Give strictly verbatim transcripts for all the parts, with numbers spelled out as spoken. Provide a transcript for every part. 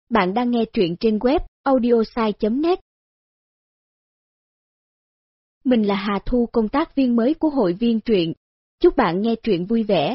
Bạn đang nghe truyện trên web audiosai chấm net. Mình là Hà Thu, công tác viên mới của hội viên truyện. Chúc bạn nghe truyện vui vẻ.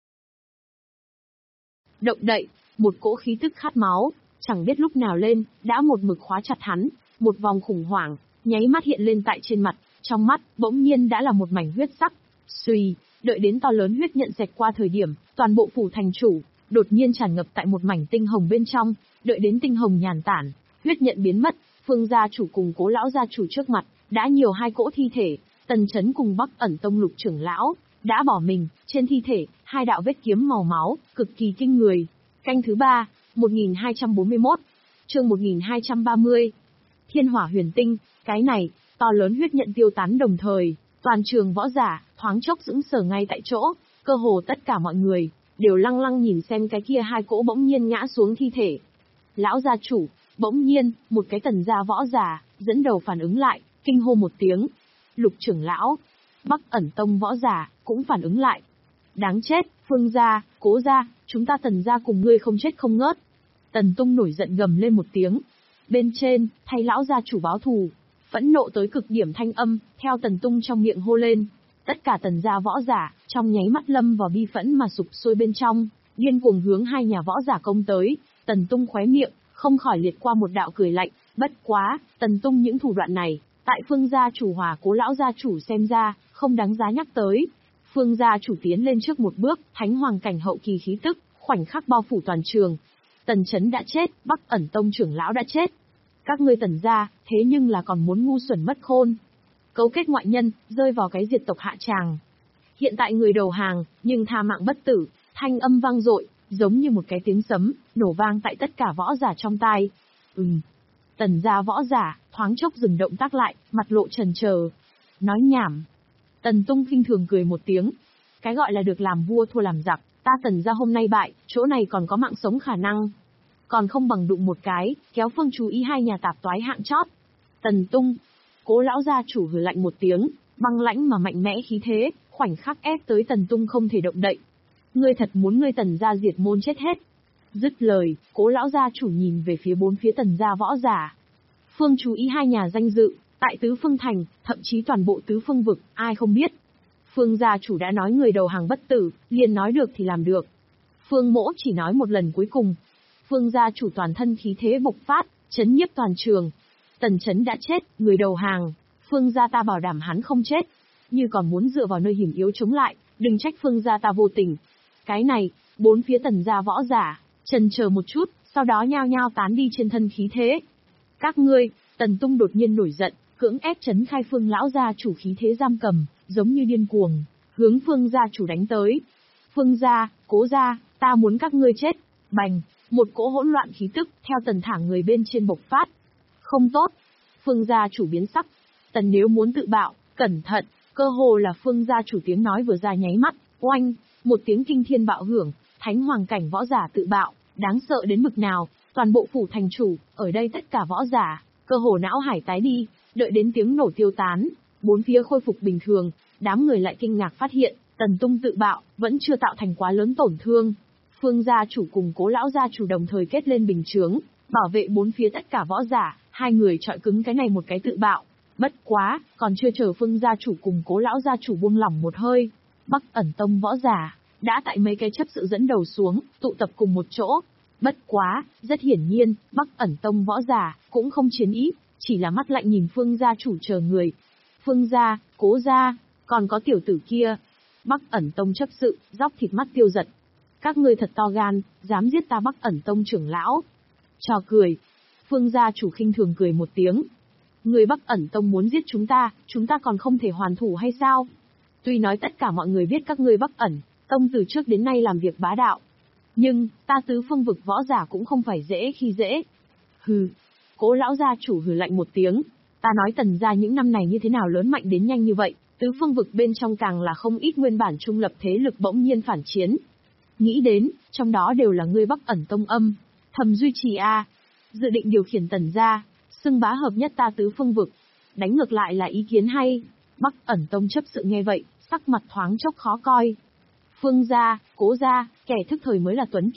Động đậy, một cỗ khí tức khát máu, chẳng biết lúc nào lên, đã một mực khóa chặt hắn, một vòng khủng hoảng, nháy mắt hiện lên tại trên mặt, trong mắt, bỗng nhiên đã là một mảnh huyết sắc. Xuy, đợi đến to lớn huyết nhận xẹt qua thời điểm, toàn bộ phủ thành chủ, đột nhiên tràn ngập tại một mảnh tinh hồng bên trong, đợi đến tinh hồng nhàn tản, huyết nhận biến mất, Phương gia chủ cùng Cố lão gia chủ trước mặt, đã nhiều hai cỗ thi thể, Tần Chấn cùng Bắc Ẩn Tông Lục trưởng lão, đã bỏ mình, trên thi thể, hai đạo vết kiếm màu máu, cực kỳ kinh người. Canh thứ ba, một nghìn hai trăm bốn mươi mốt, chương một nghìn hai trăm ba mươi. Thiên hỏa huyền tinh, cái này, to lớn huyết nhận tiêu tán đồng thời, toàn trường võ giả, thoáng chốc sững sờ ngay tại chỗ, cơ hồ tất cả mọi người, đều lăng lăng nhìn xem cái kia hai cỗ bỗng nhiên ngã xuống thi thể. Lão gia chủ, bỗng nhiên, một cái Tần gia võ giả, dẫn đầu phản ứng lại, kinh hô một tiếng. Lục trưởng lão, Bắc Ẩn Tông võ giả, cũng phản ứng lại. Đáng chết, Phương gia, Cố gia, chúng ta Tần gia cùng ngươi không chết không ngớt. Tần Tung nổi giận gầm lên một tiếng. Bên trên, thay lão gia chủ báo thù, phẫn nộ tới cực điểm thanh âm, theo Tần Tung trong miệng hô lên. Tất cả Tần gia võ giả, trong nháy mắt lâm vào bi phẫn mà sụp sôi bên trong, điên cuồng hướng hai nhà võ giả công tới. Tần Tung khóe miệng, không khỏi liệt qua một đạo cười lạnh, bất quá, Tần Tung những thủ đoạn này, tại Phương gia chủ hòa Cố lão gia chủ xem ra, không đáng giá nhắc tới. Phương gia chủ tiến lên trước một bước, thánh hoàng cảnh hậu kỳ khí tức, khoảnh khắc bao phủ toàn trường. Tần Chấn đã chết, Bắc Ẩn Tông trưởng lão đã chết. Các ngươi Tần gia, thế nhưng là còn muốn ngu xuẩn mất khôn. Cấu kết ngoại nhân, rơi vào cái diệt tộc hạ tràng. Hiện tại người đầu hàng, nhưng tha mạng bất tử, thanh âm vang dội, giống như một cái tiếng sấm, nổ vang tại tất cả võ giả trong tai. Ừm. Tần gia võ giả, thoáng chốc dừng động tác lại, mặt lộ trần chờ. Nói nhảm. Tần Tung khinh thường cười một tiếng. Cái gọi là được làm vua thua làm giặc, ta Tần gia hôm nay bại, chỗ này còn có mạng sống khả năng. Còn không bằng đụng một cái, kéo Phương chú ý hai nhà tạp toái hạng chót. Tần Tung. Cố lão gia chủ hừ lạnh một tiếng, băng lãnh mà mạnh mẽ khí thế, khoảnh khắc ép tới Tần Tung không thể động đậy. Ngươi thật muốn ngươi Tần gia diệt môn chết hết. Dứt lời, Cố lão gia chủ nhìn về phía bốn phía Tần gia võ giả. Phương chú ý hai nhà danh dự, tại Tứ Phương Thành, thậm chí toàn bộ Tứ Phương Vực, ai không biết. Phương gia chủ đã nói người đầu hàng bất tử, liền nói được thì làm được. Phương Mỗ chỉ nói một lần cuối cùng. Phương gia chủ toàn thân khí thế bộc phát, chấn nhiếp toàn trường. Tần Chấn đã chết, người đầu hàng, Phương gia ta bảo đảm hắn không chết. Như còn muốn dựa vào nơi hiểm yếu chống lại, đừng trách Phương gia ta vô tình. Cái này, bốn phía Tần gia võ giả, chần chờ một chút, sau đó nhao nhao tán đi trên thân khí thế. Các ngươi, Tần Tung đột nhiên nổi giận, cưỡng ép chấn khai Phương lão gia chủ khí thế giam cầm, giống như điên cuồng, hướng Phương gia chủ đánh tới. Phương gia, Cố gia, ta muốn các ngươi chết. Bành, một cỗ hỗn loạn khí tức theo Tần thả người bên trên bộc phát. Không tốt. Phương gia chủ biến sắc. Tần nếu muốn tự bạo, cẩn thận, cơ hồ là Phương gia chủ tiếng nói vừa ra nháy mắt, oanh, một tiếng kinh thiên bạo hưởng, thánh hoàng cảnh võ giả tự bạo, đáng sợ đến mực nào, toàn bộ phủ thành chủ, ở đây tất cả võ giả, cơ hồ não hải tái đi, đợi đến tiếng nổ tiêu tán, bốn phía khôi phục bình thường, đám người lại kinh ngạc phát hiện, Tần Tung tự bạo, vẫn chưa tạo thành quá lớn tổn thương. Phương gia chủ cùng Cố lão gia chủ đồng thời kết lên bình chướng, bảo vệ bốn phía tất cả võ giả, hai người chọi cứng cái này một cái tự bạo. Bất quá, còn chưa chờ Phương gia chủ cùng Cố lão gia chủ buông lỏng một hơi, Bắc Ẩn Tông võ giả đã tại mấy cái chấp sự dẫn đầu xuống, tụ tập cùng một chỗ. Bất quá, rất hiển nhiên, Bắc Ẩn Tông võ giả cũng không chiến ý, chỉ là mắt lạnh nhìn Phương gia chủ chờ người. Phương gia, Cố gia, còn có tiểu tử kia. Bắc Ẩn Tông chấp sự, róc thịt mắt tiêu giật. Các ngươi thật to gan, dám giết ta Bắc Ẩn Tông trưởng lão. Trò cười. Phương gia chủ khinh thường cười một tiếng. Người Bắc Ẩn Tông muốn giết chúng ta, chúng ta còn không thể hoàn thủ hay sao? Tuy nói tất cả mọi người biết các ngươi Bắc Ẩn Tông từ trước đến nay làm việc bá đạo. Nhưng, ta Tứ Phương Vực võ giả cũng không phải dễ khi dễ. Hừ. Cố lão gia chủ hừ lạnh một tiếng. Ta nói Tần gia những năm này như thế nào lớn mạnh đến nhanh như vậy, Tứ Phương Vực bên trong càng là không ít nguyên bản trung lập thế lực bỗng nhiên phản chiến. Nghĩ đến, trong đó đều là ngươi Bắc Ẩn Tông âm thầm duy trì a, dự định điều khiển Tần gia, xưng bá hợp nhất ta Tứ Phương Vực. Đánh ngược lại là ý kiến hay. Bắc Ẩn Tông chấp sự nghe vậy, sắc mặt thoáng chốc khó coi. Phương gia, Cố gia, kẻ thức thời mới là tuấn kiệt,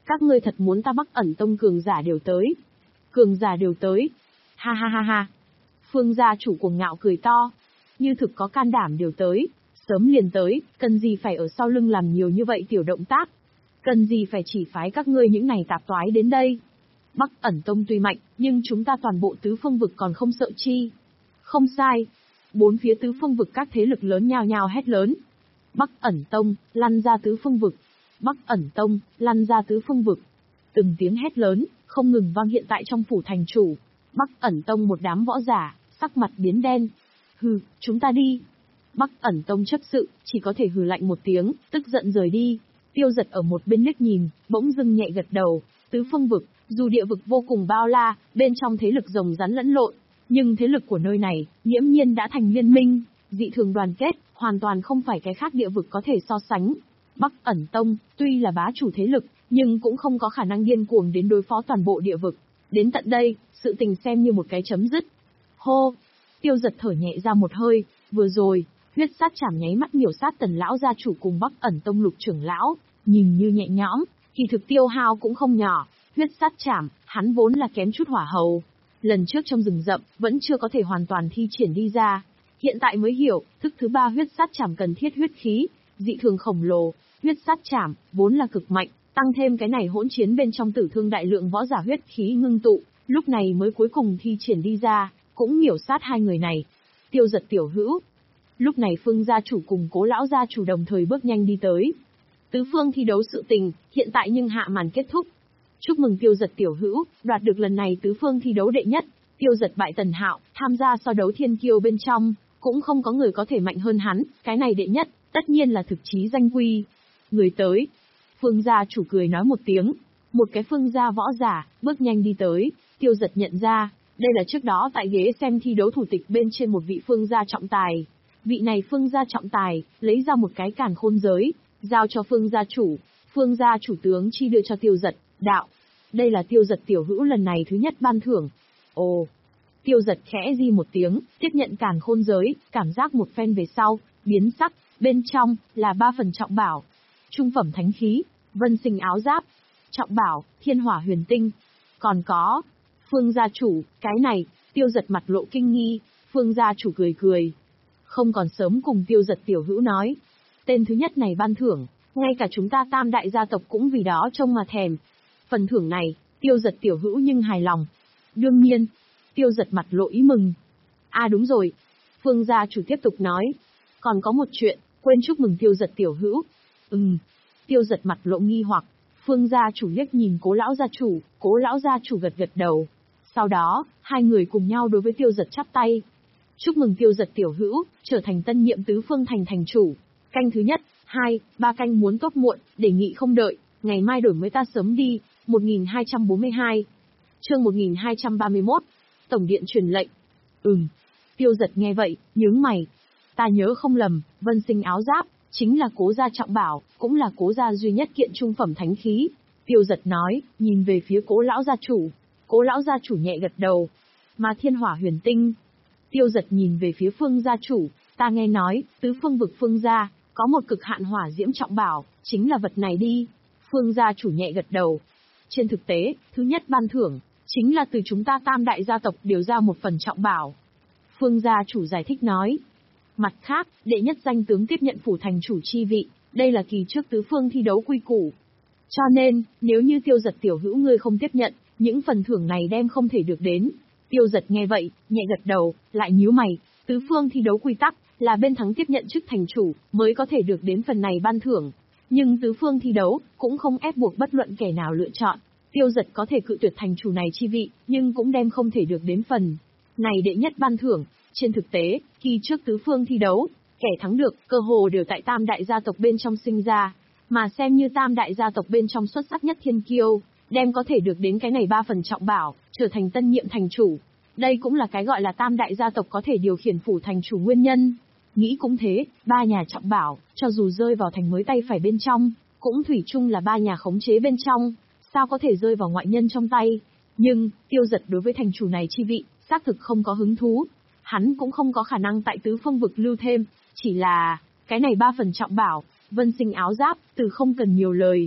Các ngươi thật muốn ta Bắc Ẩn Tông cường giả đều tới. Cường giả đều tới. Ha ha ha ha. Phương gia chủ cuồng ngạo cười to. Như thực có can đảm đều tới. Sớm liền tới, cần gì phải ở sau lưng làm nhiều như vậy tiểu động tác. Cần gì phải chỉ phái các ngươi những này tạp toái đến đây. Bắc Ẩn Tông tuy mạnh, nhưng chúng ta toàn bộ tứ phương vực còn không sợ chi. Không sai. Bốn phía tứ phương vực các thế lực lớn nhao nhao hét lớn. Bắc Ẩn Tông, lăn ra tứ phương vực. Bắc Ẩn Tông, lăn ra tứ phương vực. Từng tiếng hét lớn, không ngừng vang hiện tại trong phủ thành chủ. Bắc Ẩn Tông một đám võ giả, sắc mặt biến đen. Hừ, chúng ta đi. Bắc Ẩn Tông chấp sự, chỉ có thể hừ lạnh một tiếng, tức giận rời đi. Tiêu Giật ở một bên liếc nhìn, bỗng dưng nhẹ gật đầu. Tứ phương vực, dù địa vực vô cùng bao la, bên trong thế lực rồng rắn lẫn lộn, nhưng thế lực của nơi này, nghiễm nhiên đã thành liên minh, dị thường đoàn kết, hoàn toàn không phải cái khác địa vực có thể so sánh. Bắc Ẩn Tông, tuy là bá chủ thế lực, nhưng cũng không có khả năng điên cuồng đến đối phó toàn bộ địa vực. Đến tận đây, sự tình xem như một cái chấm dứt. Hô! Tiêu Giật thở nhẹ ra một hơi, vừa rồi, huyết sát chảm nháy mắt miểu sát Tần lão gia chủ cùng Bắc Ẩn Tông lục trưởng lão, nhìn như nhẹ nhõm, kỳ thực tiêu hao cũng không nhỏ. Huyết sát chảm, hắn vốn là kém chút hỏa hầu. Lần trước trong rừng rậm, vẫn chưa có thể hoàn toàn thi triển đi ra. Hiện tại mới hiểu, thức thứ ba huyết sát chảm cần thiết huyết khí, dị thường khổng lồ. Huyết sát chảm, vốn là cực mạnh, tăng thêm cái này hỗn chiến bên trong tử thương đại lượng võ giả huyết khí ngưng tụ, lúc này mới cuối cùng thi triển đi ra, cũng miểu sát hai người này. Tiêu Giật tiểu hữu. Lúc này Phương gia chủ cùng Cố lão gia chủ đồng thời bước nhanh đi tới. Tứ phương thi đấu sự tình, hiện tại nhưng hạ màn kết thúc. Chúc mừng Tiêu Giật tiểu hữu, đoạt được lần này tứ phương thi đấu đệ nhất. Tiêu Giật bại Tần Hạo, tham gia so đấu thiên kiêu bên trong, cũng không có người có thể mạnh hơn hắn, cái này đệ nhất, tất nhiên là thực chí danh quy. Người tới. Phương gia chủ cười nói một tiếng. Một cái phương gia võ giả, bước nhanh đi tới. Tiêu Giật nhận ra, đây là trước đó tại ghế xem thi đấu thủ tịch bên trên một vị phương gia trọng tài. Vị này phương gia trọng tài, lấy ra một cái càn khôn giới, giao cho phương gia chủ. Phương gia chủ tướng chi đưa cho Tiêu Giật, đạo. Đây là Tiêu Giật tiểu hữu lần này thứ nhất ban thưởng. Ồ. Tiêu Giật khẽ di một tiếng, tiếp nhận càn khôn giới, cảm giác một phen về sau, biến sắc, bên trong, là ba phần trọng bảo. Trung phẩm thánh khí, vân sinh áo giáp, trọng bảo, thiên hỏa huyền tinh. Còn có, Phương gia chủ, cái này, Tiêu Giật mặt lộ kinh nghi, Phương gia chủ cười cười. Không còn sớm cùng Tiêu Giật tiểu hữu nói. Tên thứ nhất này ban thưởng, ngay cả chúng ta tam đại gia tộc cũng vì đó trông mà thèm. Phần thưởng này, Tiêu Giật tiểu hữu nhưng hài lòng. Đương nhiên, Tiêu Giật mặt lộ ý mừng. À đúng rồi, Phương gia chủ tiếp tục nói. Còn có một chuyện, quên chúc mừng Tiêu Giật tiểu hữu. Ừm, Tiêu Giật mặt lộ nghi hoặc. Phương gia chủ liếc nhìn Cố lão gia chủ, Cố lão gia chủ gật gật đầu. Sau đó, hai người cùng nhau đối với Tiêu Giật chắp tay. Chúc mừng Tiêu Giật tiểu hữu, trở thành tân nhiệm tứ phương thành thành chủ. Canh thứ nhất, hai, ba canh muốn tốt muộn, đề nghị không đợi, ngày mai đổi mới ta sớm đi. một nghìn hai trăm bốn mươi hai. Chương một nghìn hai trăm ba mươi mốt. Tổng điện truyền lệnh. Ừm. Tiêu Giật nghe vậy, nhướng mày. Ta nhớ không lầm, vân sinh áo giáp, chính là Cố gia trọng bảo, cũng là Cố gia duy nhất kiện trung phẩm thánh khí. Tiêu Giật nói, nhìn về phía Cố lão gia chủ. Cố lão gia chủ nhẹ gật đầu. Mà thiên hỏa huyền tinh. Tiêu Giật nhìn về phía Phương gia chủ, ta nghe nói, tứ phương vực Phương gia, có một cực hạn hỏa diễm trọng bảo, chính là vật này đi. Phương gia chủ nhẹ gật đầu. Trên thực tế, thứ nhất ban thưởng, chính là từ chúng ta tam đại gia tộc điều ra một phần trọng bảo. Phương gia chủ giải thích nói. Mặt khác, đệ nhất danh tướng tiếp nhận phủ thành chủ chi vị, đây là kỳ trước tứ phương thi đấu quy củ. Cho nên, nếu như Tiêu Giật tiểu hữu ngươi không tiếp nhận, những phần thưởng này đem không thể được đến. Tiêu Giật nghe vậy, nhẹ gật đầu, lại nhíu mày, tứ phương thi đấu quy tắc, là bên thắng tiếp nhận chức thành chủ, mới có thể được đến phần này ban thưởng. Nhưng tứ phương thi đấu, cũng không ép buộc bất luận kẻ nào lựa chọn. Tiêu Giật có thể cự tuyệt thành chủ này chi vị, nhưng cũng đem không thể được đến phần này đệ nhất ban thưởng. Trên thực tế, khi trước tứ phương thi đấu, kẻ thắng được, cơ hồ đều tại tam đại gia tộc bên trong sinh ra, mà xem như tam đại gia tộc bên trong xuất sắc nhất thiên kiêu, đem có thể được đến cái này ba phần trọng bảo, trở thành tân nhiệm thành chủ. Đây cũng là cái gọi là tam đại gia tộc có thể điều khiển phủ thành chủ nguyên nhân. Nghĩ cũng thế, ba nhà trọng bảo, cho dù rơi vào thành mới tay phải bên trong, cũng thủy chung là ba nhà khống chế bên trong, sao có thể rơi vào ngoại nhân trong tay. Nhưng, Tiêu Giật đối với thành chủ này chi vị, xác thực không có hứng thú. Hắn cũng không có khả năng tại tứ phương vực lưu thêm, chỉ là, cái này ba phần trọng bảo, vân sinh áo giáp, từ không cần nhiều lời.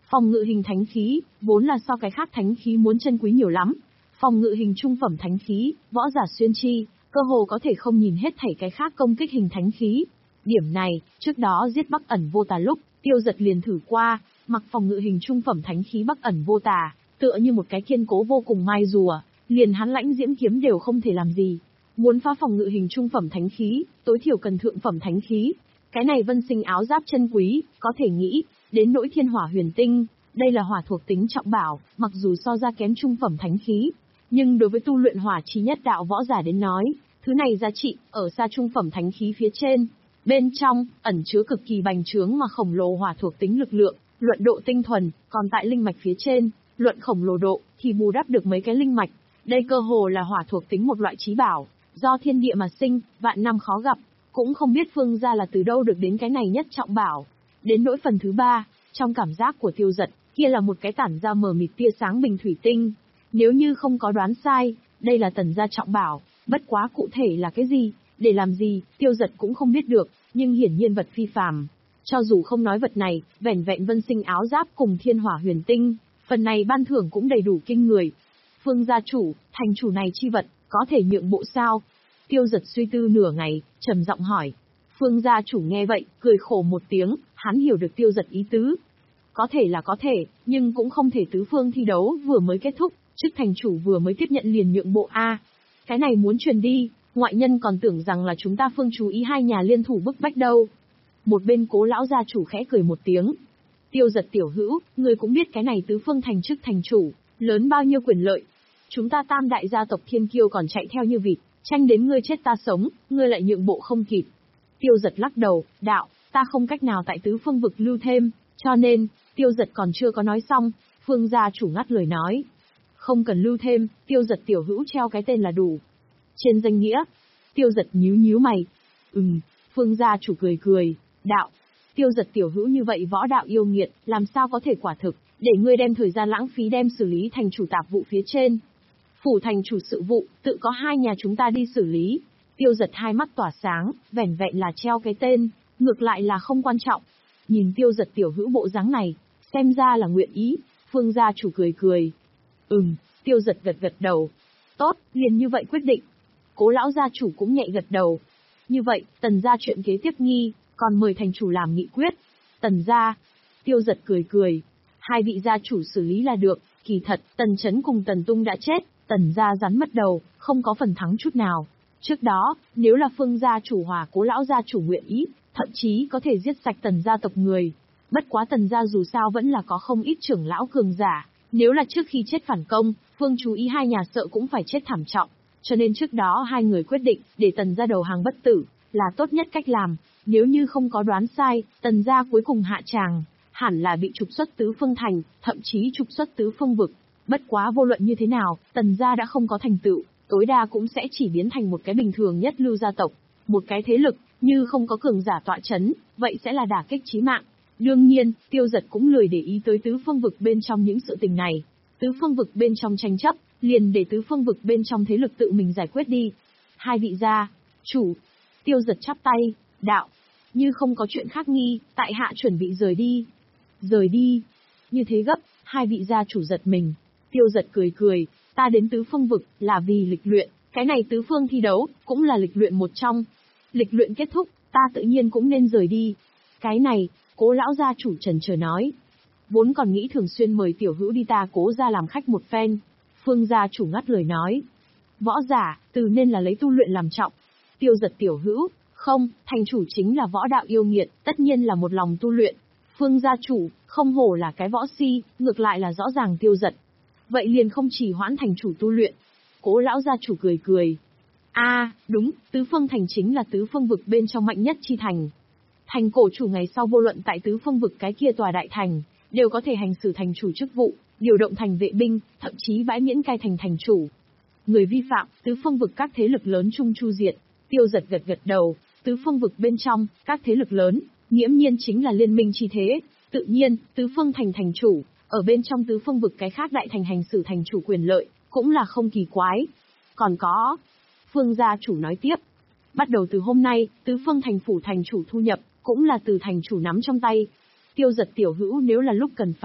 Phòng ngự hình thánh khí, vốn là so cái khác thánh khí muốn chân quý nhiều lắm. Phòng ngự hình trung phẩm thánh khí, võ giả xuyên chi, cơ hồ có thể không nhìn hết thảy cái khác công kích hình thánh khí. Điểm này, trước đó giết Bắc ẩn vô tà lúc, Tiêu Dật liền thử qua, mặc phòng ngự hình trung phẩm thánh khí Bắc ẩn vô tà, tựa như một cái kiên cố vô cùng mai rùa, liền hắn lãnh diễm kiếm đều không thể làm gì. Muốn phá phòng ngự hình trung phẩm thánh khí, tối thiểu cần thượng phẩm thánh khí. Cái này vân sinh áo giáp chân quý, có thể nghĩ, đến nỗi thiên hỏa huyền tinh, đây là hỏa thuộc tính trọng bảo, mặc dù so ra kém trung phẩm thánh khí, nhưng đối với tu luyện hỏa chi nhất đạo võ giả đến nói, thứ này giá trị, ở xa trung phẩm thánh khí phía trên. Bên trong, ẩn chứa cực kỳ bành trướng mà khổng lồ hỏa thuộc tính lực lượng, luận độ tinh thuần, còn tại linh mạch phía trên, luận khổng lồ độ, thì bù đắp được mấy cái linh mạch. Đây cơ hồ là hỏa thuộc tính một loại chí bảo, do thiên địa mà sinh, vạn năm khó gặp, cũng không biết Phương gia là từ đâu được đến cái này nhất trọng bảo. Đến nỗi phần thứ ba, trong cảm giác của Tiêu Dật, kia là một cái tản ra mờ mịt tia sáng bình thủy tinh. Nếu như không có đoán sai, đây là tần gia trọng bảo, bất quá cụ thể là cái gì, để làm gì, Tiêu Dật cũng không biết được, nhưng hiển nhiên vật phi phàm. Cho dù không nói vật này, vẻn vẹn vân sinh áo giáp cùng thiên hỏa huyền tinh, phần này ban thưởng cũng đầy đủ kinh người. Phương gia chủ, thành chủ này chi vật, có thể nhượng bộ sao? Tiêu Dật suy tư nửa ngày, trầm giọng hỏi. Phương gia chủ nghe vậy, cười khổ một tiếng, hắn hiểu được Tiêu Dật ý tứ. Có thể là có thể, nhưng cũng không thể tứ phương thi đấu vừa mới kết thúc, chức thành chủ vừa mới tiếp nhận liền nhượng bộ a. Cái này muốn truyền đi, ngoại nhân còn tưởng rằng là chúng ta Phương chú ý hai nhà liên thủ bức bách đâu. Một bên Cố lão gia chủ khẽ cười một tiếng. Tiêu Dật tiểu hữu, người cũng biết cái này tứ phương thành chức thành chủ, lớn bao nhiêu quyền lợi. Chúng ta tam đại gia tộc thiên kiêu còn chạy theo như vịt, tranh đến ngươi chết ta sống, ngươi lại nhượng bộ không kịp. Tiêu Dật lắc đầu, đạo, ta không cách nào tại tứ phương vực lưu thêm, cho nên, Tiêu Dật còn chưa có nói xong, Phương gia chủ ngắt lời nói. Không cần lưu thêm, Tiêu Dật tiểu hữu treo cái tên là đủ. Trên danh nghĩa, Tiêu Dật nhíu nhíu mày. Ừm, Phương gia chủ cười cười, đạo. Tiêu Dật tiểu hữu như vậy võ đạo yêu nghiệt, làm sao có thể quả thực, để ngươi đem thời gian lãng phí đem xử lý thành chủ tạp vụ phía trên. Phủ thành chủ sự vụ, tự có hai nhà chúng ta đi xử lý. Tiêu Dật hai mắt tỏa sáng, vẻn vẹn là treo cái tên, ngược lại là không quan trọng. Nhìn Tiêu Dật tiểu hữu bộ dáng này, xem ra là nguyện ý, Phương gia chủ cười cười. Ừm, Tiêu Dật gật gật đầu. Tốt, liền như vậy quyết định. Cố lão gia chủ cũng nhẹ gật đầu. Như vậy, Tần gia chuyện kế tiếp nghi, còn mời thành chủ làm nghị quyết. Tần gia, Tiêu Dật cười cười. Hai vị gia chủ xử lý là được, kỳ thật, Tần Chấn cùng Tần Tung đã chết, Tần gia rắn mất đầu, không có phần thắng chút nào. Trước đó, nếu là Phương gia chủ hòa Cố lão gia chủ nguyện ý, thậm chí có thể giết sạch Tần gia tộc người. Bất quá Tần gia dù sao vẫn là có không ít trưởng lão cường giả, nếu là trước khi chết phản công, Phương chú ý hai nhà sợ cũng phải chết thảm trọng. Cho nên trước đó hai người quyết định để Tần gia đầu hàng bất tử, là tốt nhất cách làm. Nếu như không có đoán sai, Tần gia cuối cùng hạ tràng, hẳn là bị trục xuất tứ phương thành, thậm chí trục xuất tứ phương vực. Bất quá vô luận như thế nào, Tần gia đã không có thành tựu, tối đa cũng sẽ chỉ biến thành một cái bình thường nhất lưu gia tộc, một cái thế lực, như không có cường giả tọa chấn, vậy sẽ là đả kích chí mạng. Đương nhiên, Tiêu Dật cũng lười để ý tới tứ phương vực bên trong những sự tình này. Tứ phương vực bên trong tranh chấp, liền để tứ phương vực bên trong thế lực tự mình giải quyết đi. Hai vị gia chủ, Tiêu Dật chắp tay, đạo, như không có chuyện khác nghi, tại hạ chuẩn bị rời đi. Rời đi? Như thế gấp, hai vị gia chủ giật mình. Tiêu Dật cười cười, ta đến tứ phương vực là vì lịch luyện, cái này tứ phương thi đấu cũng là lịch luyện một trong. Lịch luyện kết thúc, ta tự nhiên cũng nên rời đi. Cái này, Cố lão gia chủ trần chờ nói. Vốn còn nghĩ thường xuyên mời tiểu hữu đi ta Cố gia làm khách một phen. Phương gia chủ ngắt lời nói. Võ giả, từ nên là lấy tu luyện làm trọng. Tiêu Dật tiểu hữu, không, thành chủ chính là võ đạo yêu nghiệt, tất nhiên là một lòng tu luyện. Phương gia chủ, không hổ là cái võ si, ngược lại là rõ ràng Tiêu Dật. Vậy liền không chỉ hoãn thành chủ tu luyện. Cố lão gia chủ cười cười. A, à, đúng, tứ phương thành chính là tứ phương vực bên trong mạnh nhất chi thành. Thành cổ chủ ngày sau vô luận tại tứ phương vực cái kia tòa đại thành, đều có thể hành xử thành chủ chức vụ, điều động thành vệ binh, thậm chí bãi miễn cai thành thành chủ. Người vi phạm, tứ phương vực các thế lực lớn chung chu diệt. Tiêu Dật gật gật đầu, tứ phương vực bên trong, các thế lực lớn, nghiễm nhiên chính là liên minh chi thế. Tự nhiên, tứ phương thành thành chủ, ở bên trong tứ phương vực cái khác đại thành hành xử thành chủ quyền lợi, cũng là không kỳ quái. Còn có, Phương gia chủ nói tiếp, bắt đầu từ hôm nay, tứ phương thành phủ thành chủ thu nhập, cũng là từ thành chủ nắm trong tay. Tiêu Dật tiểu hữu nếu là lúc cần phải,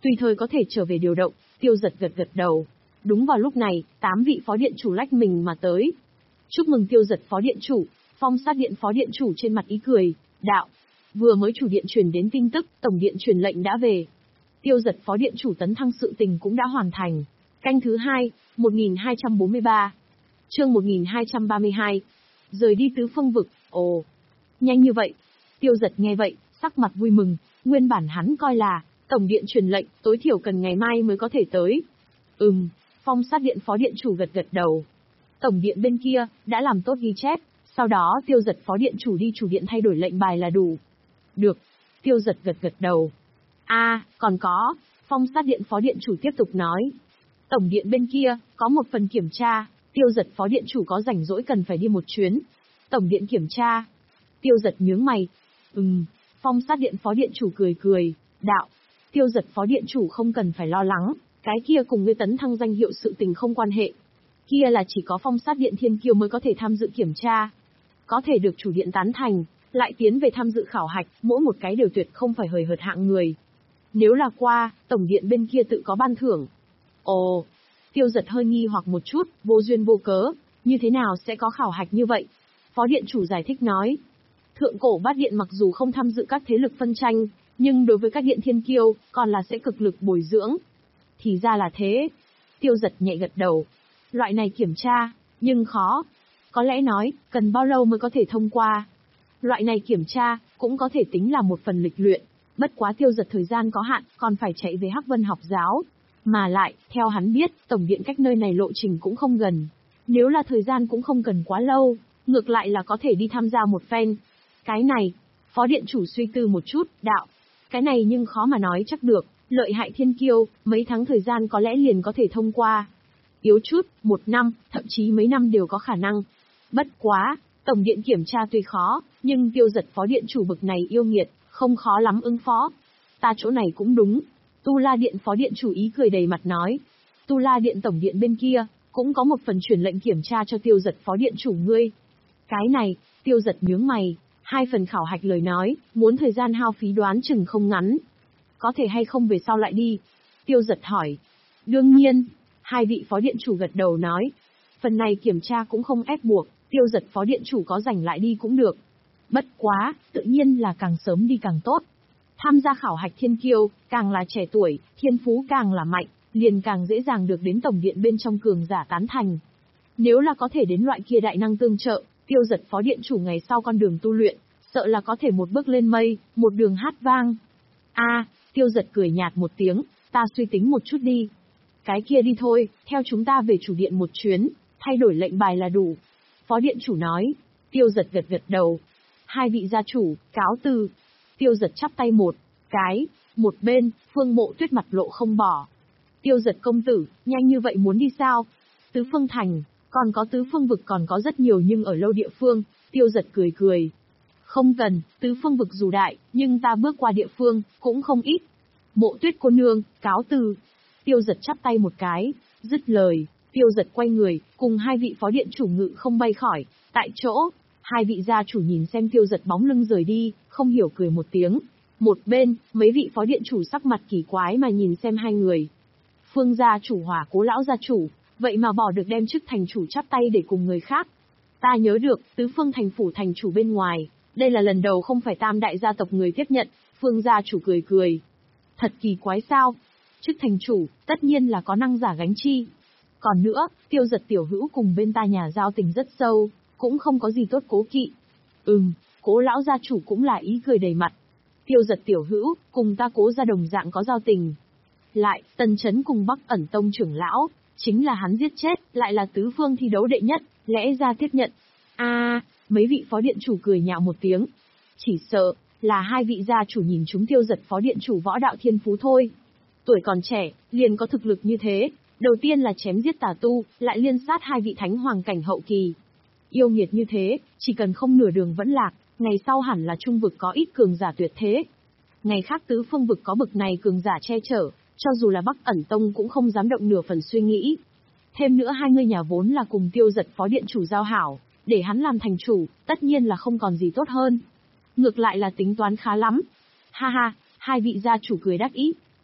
tùy thời có thể trở về điều động. Tiêu Giật gật gật đầu. Đúng vào lúc này, tám vị phó điện chủ lách mình mà tới. Chúc mừng Tiêu Giật phó điện chủ. Phong Sát điện phó điện chủ trên mặt ý cười, đạo. Vừa mới chủ điện truyền đến tin tức, tổng điện truyền lệnh đã về. Tiêu Giật phó điện chủ tấn thăng sự tình cũng đã hoàn thành. Canh thứ hai, một nghìn hai trăm bốn mươi ba. Chương một nghìn hai trăm ba mươi hai. Rời đi tứ phương vực, ồ. Nhanh như vậy. Tiêu Giật nghe vậy, sắc mặt vui mừng, nguyên bản hắn coi là, tổng điện truyền lệnh, tối thiểu cần ngày mai mới có thể tới. Ừm, Phong Sát điện phó điện chủ gật gật đầu. Tổng điện bên kia, đã làm tốt ghi chép, sau đó Tiêu Giật phó điện chủ đi chủ điện thay đổi lệnh bài là đủ. Được. Tiêu Giật gật gật đầu. A, à, còn có, Phong Sát điện phó điện chủ tiếp tục nói. Tổng điện bên kia, có một phần kiểm tra, Tiêu Giật phó điện chủ có rảnh rỗi cần phải đi một chuyến. Tổng điện kiểm tra. Tiêu Giật nhướng mày. Ừm, Phong Sát điện phó điện chủ cười cười, đạo. Tiêu Giật phó điện chủ không cần phải lo lắng, cái kia cùng ngươi tấn thăng danh hiệu sự tình không quan hệ. Kia là chỉ có Phong Sát điện thiên kiêu mới có thể tham dự kiểm tra. Có thể được chủ điện tán thành, lại tiến về tham dự khảo hạch, mỗi một cái đều tuyệt không phải hời hợt hạng người. Nếu là qua, tổng điện bên kia tự có ban thưởng. Ồ, Tiêu Giật hơi nghi hoặc một chút, vô duyên vô cớ, như thế nào sẽ có khảo hạch như vậy? Phó điện chủ giải thích nói. Thượng cổ bát điện mặc dù không tham dự các thế lực phân tranh, nhưng đối với các điện thiên kiêu, còn là sẽ cực lực bồi dưỡng. Thì ra là thế. Tiêu Giật nhẹ gật đầu. Loại này kiểm tra, nhưng khó. Có lẽ nói, cần bao lâu mới có thể thông qua. Loại này kiểm tra, cũng có thể tính là một phần lịch luyện. Bất quá Tiêu Giật thời gian có hạn, còn phải chạy về Hắc Vân học giáo. Mà lại, theo hắn biết, tổng điện cách nơi này lộ trình cũng không gần. Nếu là thời gian cũng không cần quá lâu, ngược lại là có thể đi tham gia một phen. Cái này, phó điện chủ suy tư một chút, đạo. Cái này nhưng khó mà nói chắc được, lợi hại thiên kiêu, mấy tháng thời gian có lẽ liền có thể thông qua. Yếu chút, một năm, thậm chí mấy năm đều có khả năng. Bất quá, tổng điện kiểm tra tuy khó, nhưng Tiêu Giật phó điện chủ bực này yêu nghiệt, không khó lắm ứng phó. Ta chỗ này cũng đúng. Tu La điện phó điện chủ ý cười đầy mặt nói. Tu La điện tổng điện bên kia, cũng có một phần chuyển lệnh kiểm tra cho Tiêu Giật phó điện chủ ngươi. Cái này, Tiêu Giật nhướng mày, hai phần khảo hạch lời nói, muốn thời gian hao phí đoán chừng không ngắn. Có thể hay không về sau lại đi? Tiêu Giật hỏi. Đương nhiên, hai vị phó điện chủ gật đầu nói. Phần này kiểm tra cũng không ép buộc, Tiêu Giật phó điện chủ có rảnh lại đi cũng được. Bất quá, tự nhiên là càng sớm đi càng tốt. Tham gia khảo hạch thiên kiêu, càng là trẻ tuổi, thiên phú càng là mạnh, liền càng dễ dàng được đến tổng điện bên trong cường giả tán thành. Nếu là có thể đến loại kia đại năng tương trợ, Tiêu Giật phó điện chủ ngày sau con đường tu luyện, sợ là có thể một bước lên mây, một đường hát vang. A, à, Tiêu Giật cười nhạt một tiếng, ta suy tính một chút đi. Cái kia đi thôi, theo chúng ta về chủ điện một chuyến, thay đổi lệnh bài là đủ. Phó điện chủ nói. Tiêu Giật gật gật đầu. Hai vị gia chủ, cáo từ. Tiêu Giật chắp tay một cái, một bên, Phương Mộ Tuyết mặt lộ không bỏ. Tiêu Giật công tử, nhanh như vậy muốn đi sao? Tứ phương thành, còn có tứ phương vực còn có rất nhiều nhưng ở lâu địa phương. Tiêu Giật cười cười. Không cần, tứ phương vực dù đại, nhưng ta bước qua địa phương, cũng không ít. Mộ Tuyết cô nương, cáo từ. Tiêu Giật chắp tay một cái, dứt lời, Tiêu Giật quay người, cùng hai vị phó điện chủ ngự không bay khỏi, tại chỗ. Hai vị gia chủ nhìn xem Tiêu Giật bóng lưng rời đi, không hiểu cười một tiếng. Một bên, mấy vị phó điện chủ sắc mặt kỳ quái mà nhìn xem hai người. Phương gia chủ Hỏa Cố lão gia chủ, vậy mà bỏ được đem chức thành chủ chắp tay để cùng người khác. Ta nhớ được, tứ phương thành phủ thành chủ bên ngoài, đây là lần đầu không phải tam đại gia tộc người tiếp nhận. Phương gia chủ cười cười. Thật kỳ quái sao? Chức thành chủ, tất nhiên là có năng giả gánh chi. Còn nữa, Tiêu Giật tiểu hữu cùng bên ta nhà giao tình rất sâu, cũng không có gì tốt cố kỵ. Ừm, Cố lão gia chủ cũng là ý cười đầy mặt. Tiêu Giật tiểu hữu, cùng ta Cố gia đồng dạng có giao tình. Lại, Tần Chấn cùng Bắc Ẩn Tông trưởng lão, chính là hắn giết chết, lại là tứ phương thi đấu đệ nhất, lẽ ra tiếp nhận. A, à, mấy vị phó điện chủ cười nhạo một tiếng. Chỉ sợ, là hai vị gia chủ nhìn chúng Tiêu Giật phó điện chủ võ đạo thiên phú thôi. Tuổi còn trẻ, liền có thực lực như thế, đầu tiên là chém giết tà tu, lại liên sát hai vị thánh hoàng cảnh hậu kỳ. Yêu nghiệt như thế, chỉ cần không nửa đường vẫn lạc, ngày sau hẳn là trung vực có ít cường giả tuyệt thế. Ngày khác tứ phương vực có bực này cường giả che chở, cho dù là Bắc Ẩn Tông cũng không dám động nửa phần suy nghĩ. Thêm nữa hai người nhà vốn là cùng Tiêu Giật phó điện chủ giao hảo, để hắn làm thành chủ, tất nhiên là không còn gì tốt hơn. Ngược lại là tính toán khá lắm. Ha ha, hai vị gia chủ cười đắc ý.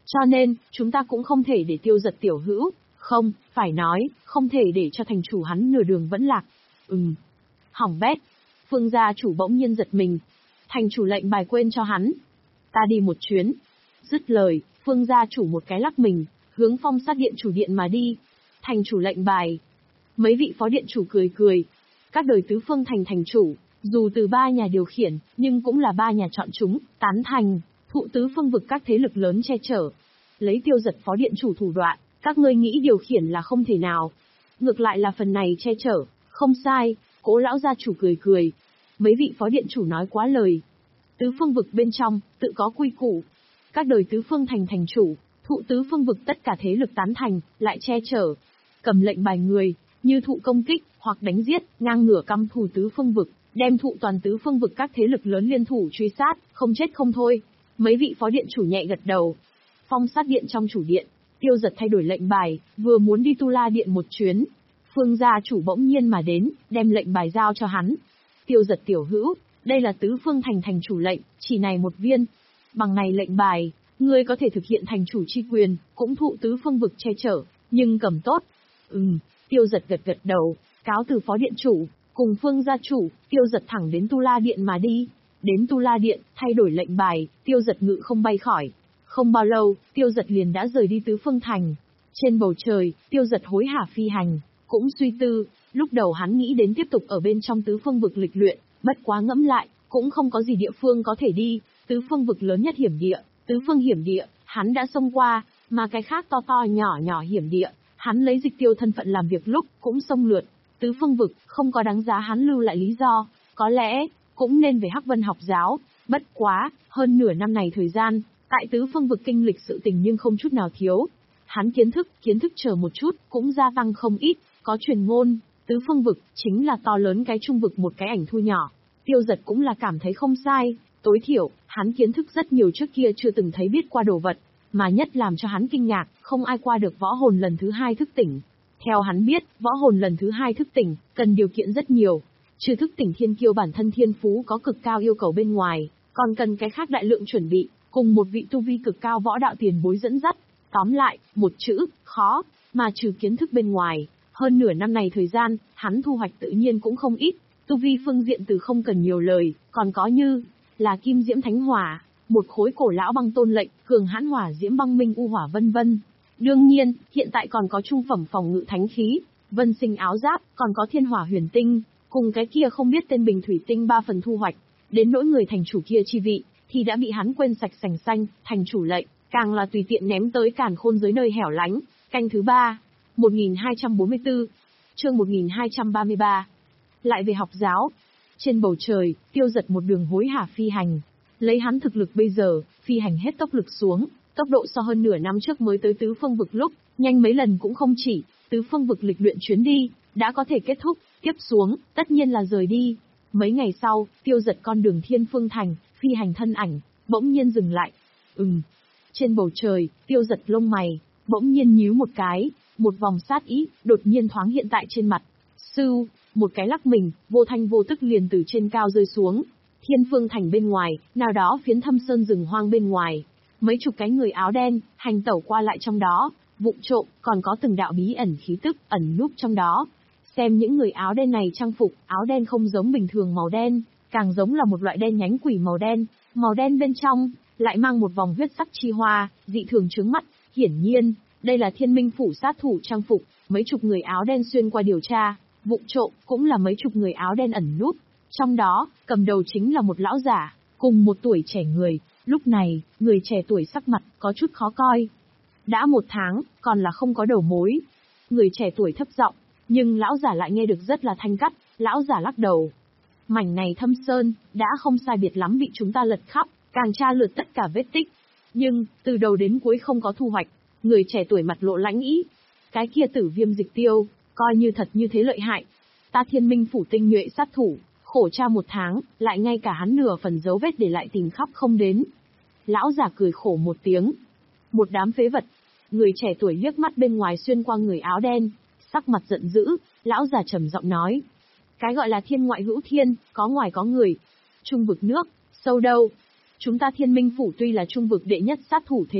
Cho nên, chúng ta cũng không thể để Tiêu Giật tiểu hữu, không, phải nói, không thể để cho thành chủ hắn nửa đường vẫn lạc. Ừm. Hỏng bét. Phương gia chủ bỗng nhiên giật mình. Thành chủ lệnh bài quên cho hắn. Ta đi một chuyến. Dứt lời, Phương gia chủ một cái lắc mình, hướng Phong Sát Điện chủ điện mà đi. Thành chủ lệnh bài. Mấy vị phó điện chủ cười cười. Các đời tứ phương thành thành chủ, dù từ ba nhà điều khiển, nhưng cũng là ba nhà chọn chúng, tán thành, thụ tứ phương vực các thế lực lớn che chở. Lấy Tiêu Giật phó điện chủ thủ đoạn, các ngươi nghĩ điều khiển là không thể nào. Ngược lại là phần này che chở, không sai. Cố lão gia chủ cười cười. Mấy vị phó điện chủ nói quá lời. Tứ phương vực bên trong, tự có quy củ. Các đời tứ phương thành thành chủ, thụ tứ phương vực tất cả thế lực tán thành, lại che chở. Cầm lệnh bài người, như thụ công kích, hoặc đánh giết, ngang ngửa căm thù tứ phương vực, đem thụ toàn tứ phương vực các thế lực lớn liên thủ truy sát, không chết không thôi. Mấy vị phó điện chủ nhẹ gật đầu. Phong Sát Điện trong chủ điện, Tiêu Giật thay đổi lệnh bài, vừa muốn đi Tu La Điện một chuyến. Phương gia chủ bỗng nhiên mà đến, đem lệnh bài giao cho hắn. Tiêu Giật tiểu hữu, đây là tứ phương thành thành chủ lệnh, chỉ này một viên. Bằng này lệnh bài, ngươi có thể thực hiện thành chủ chi quyền, cũng thụ tứ phương vực che chở, nhưng cầm tốt. Ừm, Tiêu Giật gật gật đầu, cáo từ phó điện chủ, cùng Phương gia chủ, Tiêu Giật thẳng đến Tu La Điện mà đi. Đến Tu La Điện, thay đổi lệnh bài, Tiêu Giật ngự không bay khỏi. Không bao lâu, Tiêu Giật liền đã rời đi tứ phương thành. Trên bầu trời, Tiêu Giật hối hả phi hành, cũng suy tư, lúc đầu hắn nghĩ đến tiếp tục ở bên trong tứ phương vực lịch luyện, bất quá ngẫm lại, cũng không có gì địa phương có thể đi, tứ phương vực lớn nhất hiểm địa, tứ phương hiểm địa, hắn đã xông qua, mà cái khác to to nhỏ nhỏ hiểm địa, hắn lấy dịch tiêu thân phận làm việc lúc, cũng xông lượt, tứ phương vực, không có đáng giá hắn lưu lại lý do, có lẽ, cũng nên về Hắc Vân học giáo, bất quá, hơn nửa năm này thời gian, tại tứ phương vực kinh lịch sự tình nhưng không chút nào thiếu. Hắn kiến thức, kiến thức chờ một chút, cũng gia tăng không ít, có truyền ngôn, tứ phương vực, chính là to lớn cái trung vực một cái ảnh thu nhỏ. Tiêu Giật cũng là cảm thấy không sai, tối thiểu, hắn kiến thức rất nhiều trước kia chưa từng thấy biết qua đồ vật, mà nhất làm cho hắn kinh ngạc, không ai qua được võ hồn lần thứ hai thức tỉnh. Theo hắn biết, võ hồn lần thứ hai thức tỉnh, cần điều kiện rất nhiều. Trừ thức tỉnh thiên kiêu bản thân thiên phú có cực cao yêu cầu bên ngoài, còn cần cái khác đại lượng chuẩn bị, cùng một vị tu vi cực cao võ đạo tiền bối dẫn dắt. Tóm lại, một chữ, khó, mà trừ kiến thức bên ngoài, hơn nửa năm này thời gian, hắn thu hoạch tự nhiên cũng không ít, tu vi phương diện từ không cần nhiều lời, còn có như, là kim diễm thánh hỏa, một khối cổ lão băng tôn lệnh, cường hãn hỏa diễm băng minh u hỏa vân vân. Đương nhiên, hiện tại còn có trung phẩm phòng ngự thánh khí, vân sinh áo giáp, còn có thiên hỏa huyền tinh, cùng cái kia không biết tên bình thủy tinh ba phần thu hoạch, đến nỗi người thành chủ kia chi vị, thì đã bị hắn quên sạch sành xanh, thành chủ lệnh, càng là tùy tiện ném tới càn khôn giới nơi hẻo lánh. Canh thứ ba, một nghìn hai trăm bốn mươi tư, chương một nghìn hai trăm ba mươi ba. Lại về học giáo. Trên bầu trời, Tiêu Giật một đường hối hả phi hành. Lấy hắn thực lực bây giờ, phi hành hết tốc lực xuống, tốc độ so hơn nửa năm trước mới tới tứ phương vực lúc, nhanh mấy lần cũng không chỉ, tứ phương vực lịch luyện chuyến đi, đã có thể kết thúc, tiếp xuống, tất nhiên là rời đi. Mấy ngày sau, Tiêu Giật con đường Thiên Phương Thành, phi hành thân ảnh, bỗng nhiên dừng lại. Ừm. Trên bầu trời, Tiêu Giật lông mày, bỗng nhiên nhíu một cái, một vòng sát ý, đột nhiên thoáng hiện tại trên mặt. Sưu, một cái lắc mình, vô thanh vô tức liền từ trên cao rơi xuống. Thiên Phương Thành bên ngoài, nào đó phiến thâm sơn rừng hoang bên ngoài. Mấy chục cái người áo đen, hành tẩu qua lại trong đó, vụng trộm, còn có từng đạo bí ẩn khí tức, ẩn núp trong đó. Xem những người áo đen này trang phục, áo đen không giống bình thường màu đen, càng giống là một loại đen nhánh quỷ màu đen, màu đen bên trong, lại mang một vòng huyết sắc chi hoa, dị thường chướng mắt, hiển nhiên, đây là Thiên Minh phủ sát thủ trang phục, mấy chục người áo đen xuyên qua điều tra, vụng trộm, cũng là mấy chục người áo đen ẩn núp, trong đó, cầm đầu chính là một lão giả, cùng một tuổi trẻ người, lúc này, người trẻ tuổi sắc mặt, có chút khó coi. Đã một tháng, còn là không có đầu mối. Người trẻ tuổi thấp giọng, nhưng lão giả lại nghe được rất là thanh cắt, lão giả lắc đầu. Mảnh này thâm sơn, đã không sai biệt lắm bị chúng ta lật khắp, càng tra lượt tất cả vết tích. Nhưng, từ đầu đến cuối không có thu hoạch, người trẻ tuổi mặt lộ lãnh ý. Cái kia tử viêm dịch tiêu, coi như thật như thế lợi hại. Ta Thiên Minh phủ tinh nhuệ sát thủ, khổ tra một tháng, lại ngay cả hắn nửa phần dấu vết để lại tìm khắp không đến. Lão giả cười khổ một tiếng. Một đám phế vật. Người trẻ tuổi liếc mắt bên ngoài xuyên qua người áo đen, sắc mặt giận dữ, lão già trầm giọng nói. Cái gọi là thiên ngoại hữu thiên, có ngoài có người. Trung vực nước, sâu đâu. Chúng ta Thiên Minh phủ tuy là trung vực đệ nhất sát thủ thế lực,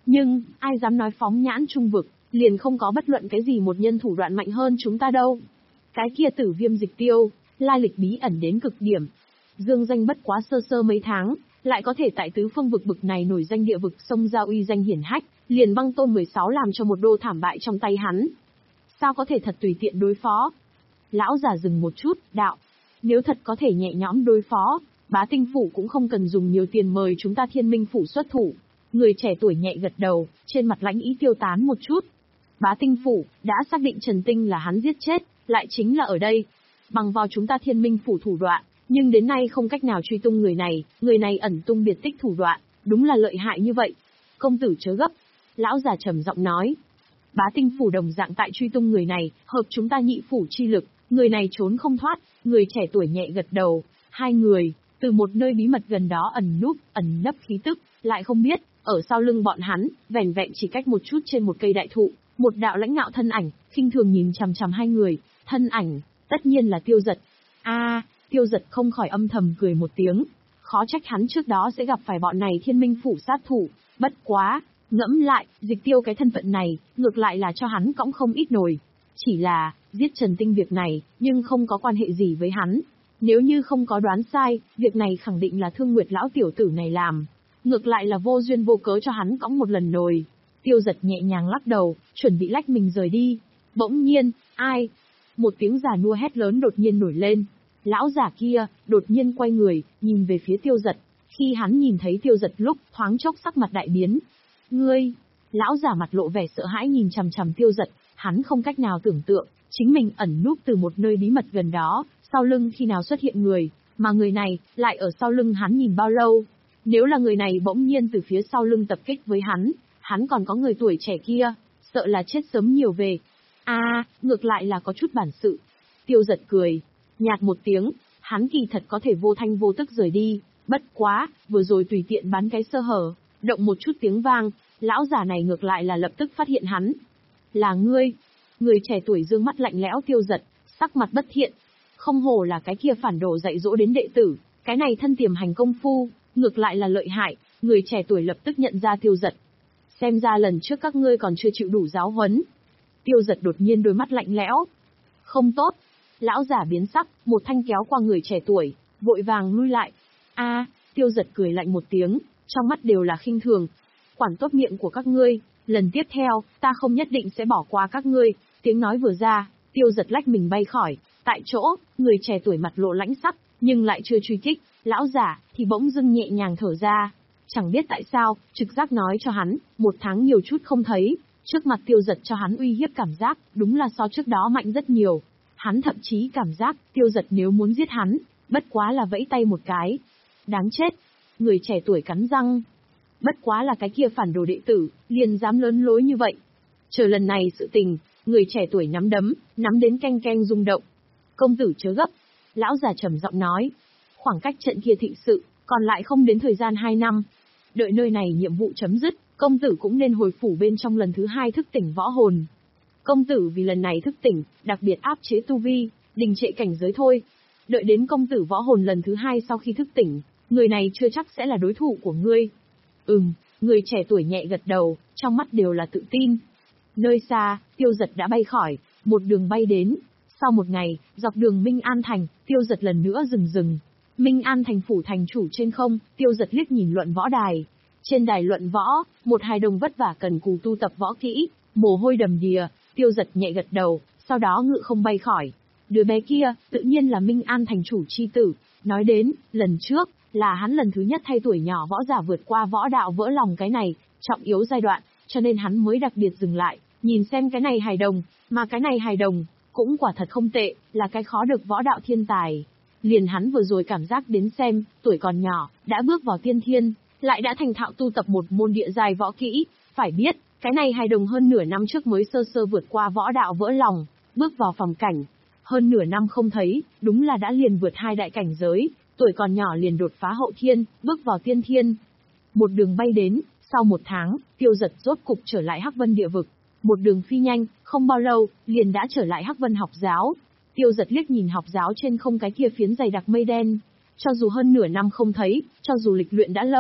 Nhưng, ai dám nói phóng nhãn trung vực, liền không có bất luận cái gì một nhân thủ đoạn mạnh hơn chúng ta đâu. Cái kia Tử Viêm Dịch Tiêu, lai lịch bí ẩn đến cực điểm. Dương danh bất quá sơ sơ mấy tháng, lại có thể tại tứ phương vực bực này nổi danh địa vực sông ra uy danh hiển hách, liền băng tôn mười sáu làm cho một đô thảm bại trong tay hắn. Sao có thể thật tùy tiện đối phó? Lão giả dừng một chút, đạo. Nếu thật có thể nhẹ nhõm đối phó, Bá Tinh Phủ cũng không cần dùng nhiều tiền mời chúng ta Thiên Minh Phủ xuất thủ. Người trẻ tuổi nhẹ gật đầu, trên mặt lãnh ý tiêu tán một chút. Bá Tinh Phủ đã xác định Trần Tinh là hắn giết chết, lại chính là ở đây. Bằng vào chúng ta Thiên Minh Phủ thủ đoạn, nhưng đến nay không cách nào truy tung người này, người này ẩn tung biệt tích thủ đoạn, đúng là lợi hại như vậy. Công tử chớ gấp. Lão già trầm giọng nói. Bá Tinh Phủ đồng dạng tại truy tung người này, hợp chúng ta Nhị Phủ chi lực, người này trốn không thoát. Người trẻ tuổi nhẹ gật đầu. Hai người, từ một nơi bí mật gần đó ẩn núp, ẩn nấp khí tức, lại không biết, ở sau lưng bọn hắn, vẻn vẹn chỉ cách một chút trên một cây đại thụ, một đạo lãnh ngạo thân ảnh, khinh thường nhìn chằm chằm hai người, thân ảnh, tất nhiên là Tiêu Dật. A, à, Tiêu Dật không khỏi âm thầm cười một tiếng, khó trách hắn trước đó sẽ gặp phải bọn này Thiên Minh Phủ sát thủ, bất quá, ngẫm lại, Dịch Tiêu cái thân phận này, ngược lại là cho hắn cõng không ít nồi. Chỉ là, giết Trần Tinh việc này, nhưng không có quan hệ gì với hắn. Nếu như không có đoán sai, việc này khẳng định là Thương Nguyệt lão tiểu tử này làm. Ngược lại là vô duyên vô cớ cho hắn cõng một lần nồi. Tiêu Dật nhẹ nhàng lắc đầu, chuẩn bị lách mình rời đi. Bỗng nhiên, ai? Một tiếng già nua hét lớn đột nhiên nổi lên. Lão giả kia, đột nhiên quay người, nhìn về phía Tiêu Dật. Khi hắn nhìn thấy Tiêu Dật lúc, thoáng chốc sắc mặt đại biến. Ngươi! Lão giả mặt lộ vẻ sợ hãi nhìn chằm chằm Tiêu Dật, hắn không cách nào tưởng tượng, chính mình ẩn núp từ một nơi bí mật gần đó, sau lưng khi nào xuất hiện người, mà người này, lại ở sau lưng hắn nhìn bao lâu. Nếu là người này bỗng nhiên từ phía sau lưng tập kích với hắn, hắn còn có người tuổi trẻ kia, sợ là chết sớm nhiều về. A, à, ngược lại là có chút bản sự. Tiêu Dật cười, nhạt một tiếng, hắn kỳ thật có thể vô thanh vô tức rời đi, bất quá, vừa rồi tùy tiện bắn cái sơ hở, động một chút tiếng vang, lão giả này ngược lại là lập tức phát hiện hắn. Là ngươi. Người trẻ tuổi dương mắt lạnh lẽo Tiêu Dật, sắc mặt bất thiện. Không hổ là cái kia phản đồ dạy dỗ đến đệ tử, cái này thân tiềm hành công phu, ngược lại là lợi hại, người trẻ tuổi lập tức nhận ra Tiêu Dật. Xem ra lần trước các ngươi còn chưa chịu đủ giáo huấn. Tiêu Dật đột nhiên đôi mắt lạnh lẽo. Không tốt. Lão giả biến sắc, một thanh kéo qua người trẻ tuổi, vội vàng lui lại. A, à, Tiêu Dật cười lạnh một tiếng, trong mắt đều là khinh thường. Quản tốt miệng của các ngươi, lần tiếp theo, ta không nhất định sẽ bỏ qua các ngươi. Tiếng nói vừa ra, Tiêu Dật lách mình bay khỏi. Tại chỗ, người trẻ tuổi mặt lộ lãnh sắc, nhưng lại chưa truy kích, lão giả thì bỗng dưng nhẹ nhàng thở ra. Chẳng biết tại sao, trực giác nói cho hắn, một tháng nhiều chút không thấy, trước mặt Tiêu Dật cho hắn uy hiếp cảm giác, đúng là so trước đó mạnh rất nhiều. Hắn thậm chí cảm giác, Tiêu Dật nếu muốn giết hắn, bất quá là vẫy tay một cái. Đáng chết. Người trẻ tuổi cắn răng. Bất quá là cái kia phản đồ đệ tử, liền dám lớn lối như vậy. Chờ lần này sự tình, người trẻ tuổi nắm đấm, nắm đến canh canh rung động. Công tử chớ gấp. Lão già trầm giọng nói. Khoảng cách trận kia thịnh sự, còn lại không đến thời gian hai năm. Đợi nơi này nhiệm vụ chấm dứt, công tử cũng nên hồi phủ bên trong lần thứ hai thức tỉnh võ hồn. Công tử vì lần này thức tỉnh, đặc biệt áp chế tu vi, đình trệ cảnh giới thôi. Đợi đến công tử võ hồn lần thứ hai sau khi thức tỉnh, người này chưa chắc sẽ là đối thủ của ngươi. Ừm, người trẻ tuổi nhẹ gật đầu, trong mắt đều là tự tin. Nơi xa, Tiêu Dật đã bay khỏi, một đường bay đến. Sau một ngày, dọc đường Minh An Thành, Tiêu Dật lần nữa dừng dừng. Minh An Thành phủ thành chủ trên không, Tiêu Dật liếc nhìn luận võ đài. Trên đài luận võ, một hài đồng vất vả cần cù tu tập võ kỹ, mồ hôi đầm đìa, Tiêu Dật nhẹ gật đầu, sau đó ngự không bay khỏi. Đứa bé kia, tự nhiên là Minh An Thành chủ chi tử. Nói đến, lần trước, là hắn lần thứ nhất thay tuổi nhỏ võ giả vượt qua võ đạo vỡ lòng cái này, trọng yếu giai đoạn, cho nên hắn mới đặc biệt dừng lại, nhìn xem cái này hài đồng, mà cái này hài đồng, cũng quả thật không tệ, là cái khó được võ đạo thiên tài. Liền hắn vừa rồi cảm giác đến xem, tuổi còn nhỏ, đã bước vào tiên thiên, lại đã thành thạo tu tập một môn địa giai võ kỹ, phải biết, cái này hài đồng hơn nửa năm trước mới sơ sơ vượt qua võ đạo vỡ lòng, bước vào phàm cảnh. Hơn nửa năm không thấy, đúng là đã liền vượt hai đại cảnh giới, tuổi còn nhỏ liền đột phá hậu thiên, bước vào tiên thiên. Một đường bay đến, sau một tháng, Tiêu Dật rốt cục trở lại Hắc Vân địa vực. Một đường phi nhanh, không bao lâu, liền đã trở lại Hắc Vân học giáo. Tiêu Dật liếc nhìn học giáo trên không cái kia phiến dày đặc mây đen. Cho dù hơn nửa năm không thấy, cho dù lịch luyện đã lâu,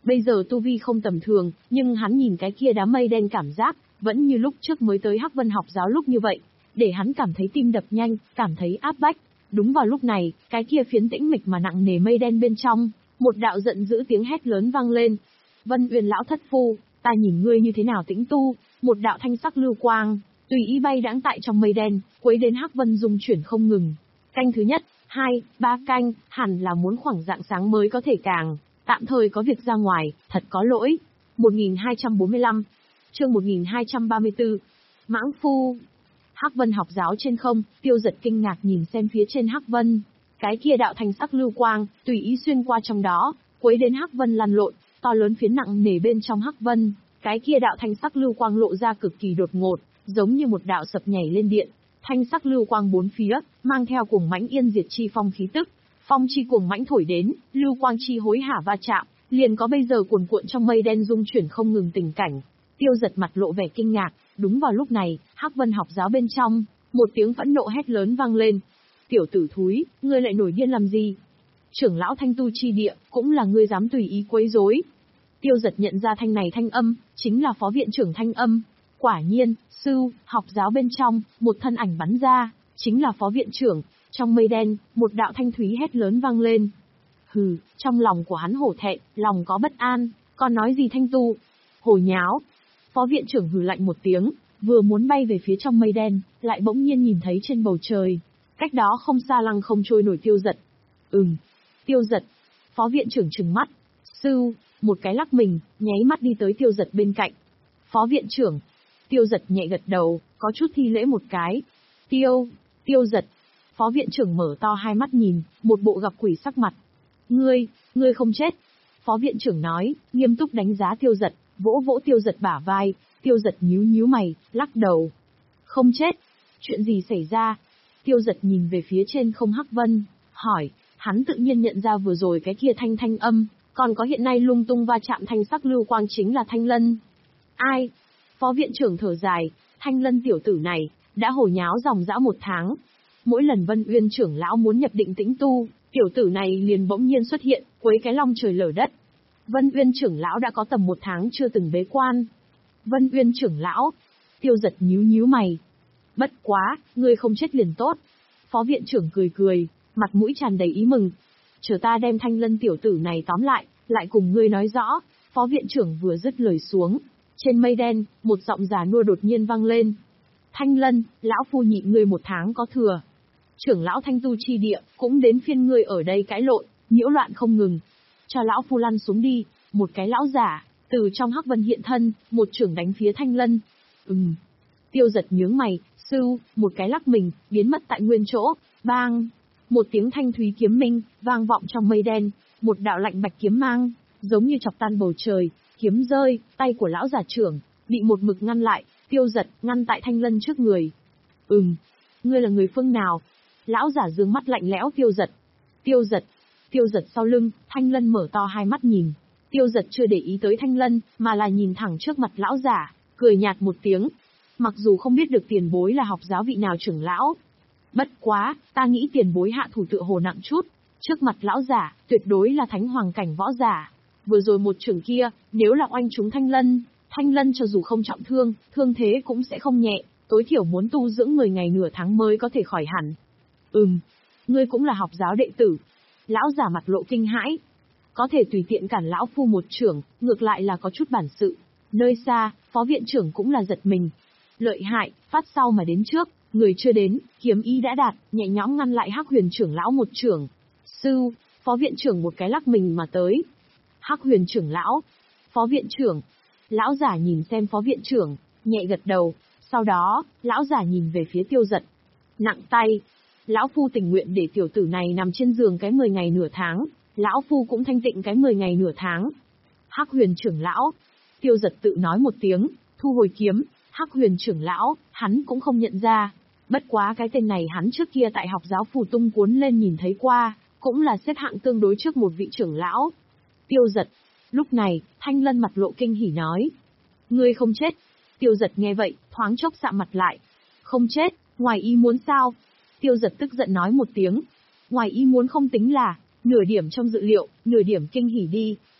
Bây giờ tu vi không tầm thường, nhưng hắn nhìn cái kia đám mây đen cảm giác, vẫn như lúc trước mới tới Hắc Vân học giáo lúc như vậy, để hắn cảm thấy tim đập nhanh, cảm thấy áp bách. Đúng vào lúc này, cái kia phiến tĩnh mịch mà nặng nề mây đen bên trong, một đạo giận dữ tiếng hét lớn vang lên. Vân Uyên lão thất phu, ta nhìn ngươi như thế nào tĩnh tu, một đạo thanh sắc lưu quang, tùy ý bay đãng tại trong mây đen, quấy đến Hắc Vân dung chuyển không ngừng. Canh thứ nhất, hai, ba canh, hẳn là muốn khoảng rạng sáng mới có thể càng, tạm thời có việc ra ngoài, thật có lỗi. một nghìn hai trăm bốn mươi lăm, chương một nghìn hai trăm ba mươi tư, Mãng Phu. Hắc Vân học giáo trên không, Tiêu Giật kinh ngạc nhìn xem phía trên Hắc Vân. Cái kia đạo thanh sắc lưu quang, tùy ý xuyên qua trong đó, quấy đến Hắc Vân lăn lộn, to lớn phiến nặng nề bên trong Hắc Vân. Cái kia đạo thanh sắc lưu quang lộ ra cực kỳ đột ngột, giống như một đạo sập nhảy lên điện. Thanh sắc lưu quang bốn phía, mang theo cuồng mãnh yên diệt chi phong khí tức. Phong chi cuồng mãnh thổi đến, lưu quang chi hối hả va chạm, liền có bây giờ cuồn cuộn trong mây đen dung chuyển không ngừng tình cảnh. Tiêu Giật mặt lộ vẻ kinh ngạc, đúng vào lúc này, Hắc Vân học giáo bên trong, một tiếng phẫn nộ hét lớn vang lên. Tiểu tử thúi, ngươi lại nổi điên làm gì? Trưởng lão Thanh Tu chi địa, cũng là ngươi dám tùy ý quấy rối. Tiêu Giật nhận ra thanh này thanh âm, chính là phó viện trưởng thanh âm. Quả nhiên, sư, học giáo bên trong, một thân ảnh bắn ra, chính là phó viện trưởng. Trong mây đen, một đạo thanh thúy hét lớn vang lên. Hừ, trong lòng của hắn hổ thẹn, lòng có bất an, còn nói gì Thanh Tu? Hồ nháo. Phó viện trưởng hừ lạnh một tiếng, vừa muốn bay về phía trong mây đen, lại bỗng nhiên nhìn thấy trên bầu trời. Cách đó không xa lăng không trôi nổi Tiêu Giật. Ừm, Tiêu Giật. Phó viện trưởng trừng mắt. Sư, một cái lắc mình, nháy mắt đi tới Tiêu Giật bên cạnh. Phó viện trưởng. Tiêu Giật nhẹ gật đầu, có chút thi lễ một cái. Tiêu, Tiêu Giật. Phó viện trưởng mở to hai mắt nhìn, một bộ gặp quỷ sắc mặt. Ngươi, ngươi không chết. Phó viện trưởng nói, nghiêm túc đánh giá Tiêu Giật, vỗ vỗ Tiêu Giật bả vai. Tiêu Giật nhíu nhíu mày, lắc đầu. Không chết. Chuyện gì xảy ra? Tiêu Giật nhìn về phía trên không Hắc Vân, hỏi. Hắn tự nhiên nhận ra vừa rồi cái kia thanh thanh âm, còn có hiện nay lung tung va chạm thanh sắc lưu quang chính là Thanh Lân. Ai? Phó viện trưởng thở dài, Thanh Lân tiểu tử này, đã hồ nháo dòng dã một tháng. Mỗi lần Vân Uyên trưởng lão muốn nhập định tĩnh tu, tiểu tử này liền bỗng nhiên xuất hiện, quấy cái long trời lở đất. Vân Uyên trưởng lão đã có tầm một tháng chưa từng bế quan. Vân Uyên trưởng lão. Tiêu Giật nhíu nhíu mày. Bất quá, ngươi không chết liền tốt. Phó viện trưởng cười cười, mặt mũi tràn đầy ý mừng. Chờ ta đem Thanh Lân tiểu tử này tóm lại, lại cùng ngươi nói rõ. Phó viện trưởng vừa dứt lời xuống. Trên mây đen, một giọng già nua đột nhiên vang lên. Thanh Lân, lão phu nhịn ngươi một tháng có thừa. Trưởng lão Thanh Tu chi địa, cũng đến phiên ngươi ở đây cãi lộn, nhiễu loạn không ngừng. Cho lão phu lăn xuống đi, một cái lão giả, từ trong Hắc Vân hiện thân, một trưởng đánh phía Thanh Lân. Ừm. Tiêu Giật nhướng mày, sư, một cái lắc mình, biến mất tại nguyên chỗ, bang. Một tiếng thanh thúy kiếm minh, vang vọng trong mây đen, một đạo lạnh bạch kiếm mang, giống như chọc tan bầu trời, kiếm rơi, tay của lão giả trưởng, bị một mực ngăn lại, Tiêu Giật, ngăn tại Thanh Lân trước người. Ừm. Ngươi là người phương nào? Lão giả dương mắt lạnh lẽo Tiêu Giật. Tiêu Giật. Tiêu Giật sau lưng, Thanh Lân mở to hai mắt nhìn. Tiêu Giật chưa để ý tới Thanh Lân, mà là nhìn thẳng trước mặt lão giả, cười nhạt một tiếng. Mặc dù không biết được tiền bối là học giáo vị nào trưởng lão. Bất quá, ta nghĩ tiền bối hạ thủ tựa hồ nặng chút. Trước mặt lão giả, tuyệt đối là thánh hoàng cảnh võ giả. Vừa rồi một trưởng kia, nếu là oanh trúng Thanh Lân, Thanh Lân cho dù không trọng thương, thương thế cũng sẽ không nhẹ, tối thiểu muốn tu dưỡng mười ngày nửa tháng mới có thể khỏi hẳn. Ừm, ngươi cũng là học giáo đệ tử. Lão giả mặt lộ kinh hãi. Có thể tùy tiện cản lão phu một trưởng, ngược lại là có chút bản sự. Nơi xa, phó viện trưởng cũng là giật mình. Lợi hại, phát sau mà đến trước, người chưa đến, kiếm ý đã đạt, nhẹ nhõm ngăn lại Hắc Huyền trưởng lão một trưởng. Sư, phó viện trưởng một cái lắc mình mà tới. Hắc Huyền trưởng lão, phó viện trưởng. Lão giả nhìn xem phó viện trưởng, nhẹ gật đầu, sau đó, lão giả nhìn về phía Tiêu Giật. Nặng tay. Lão phu tình nguyện để tiểu tử này nằm trên giường cái mười ngày nửa tháng, lão phu cũng thanh tịnh cái mười ngày nửa tháng. Hắc Huyền trưởng lão. Tiêu Giật tự nói một tiếng, thu hồi kiếm. Hắc Huyền trưởng lão, hắn cũng không nhận ra. Bất quá cái tên này hắn trước kia tại học giáo phù tung cuốn lên nhìn thấy qua, cũng là xếp hạng tương đối trước một vị trưởng lão. Tiêu Giật. Lúc này, Thanh Lân mặt lộ kinh hỉ nói. Ngươi không chết. Tiêu Giật nghe vậy, thoáng chốc sạm mặt lại. Không chết, ngoài ý muốn sao? Tiêu Giật tức giận nói một tiếng. Ngoài ý muốn không tính là, nửa điểm trong dự liệu, nửa điểm kinh hỉ đi.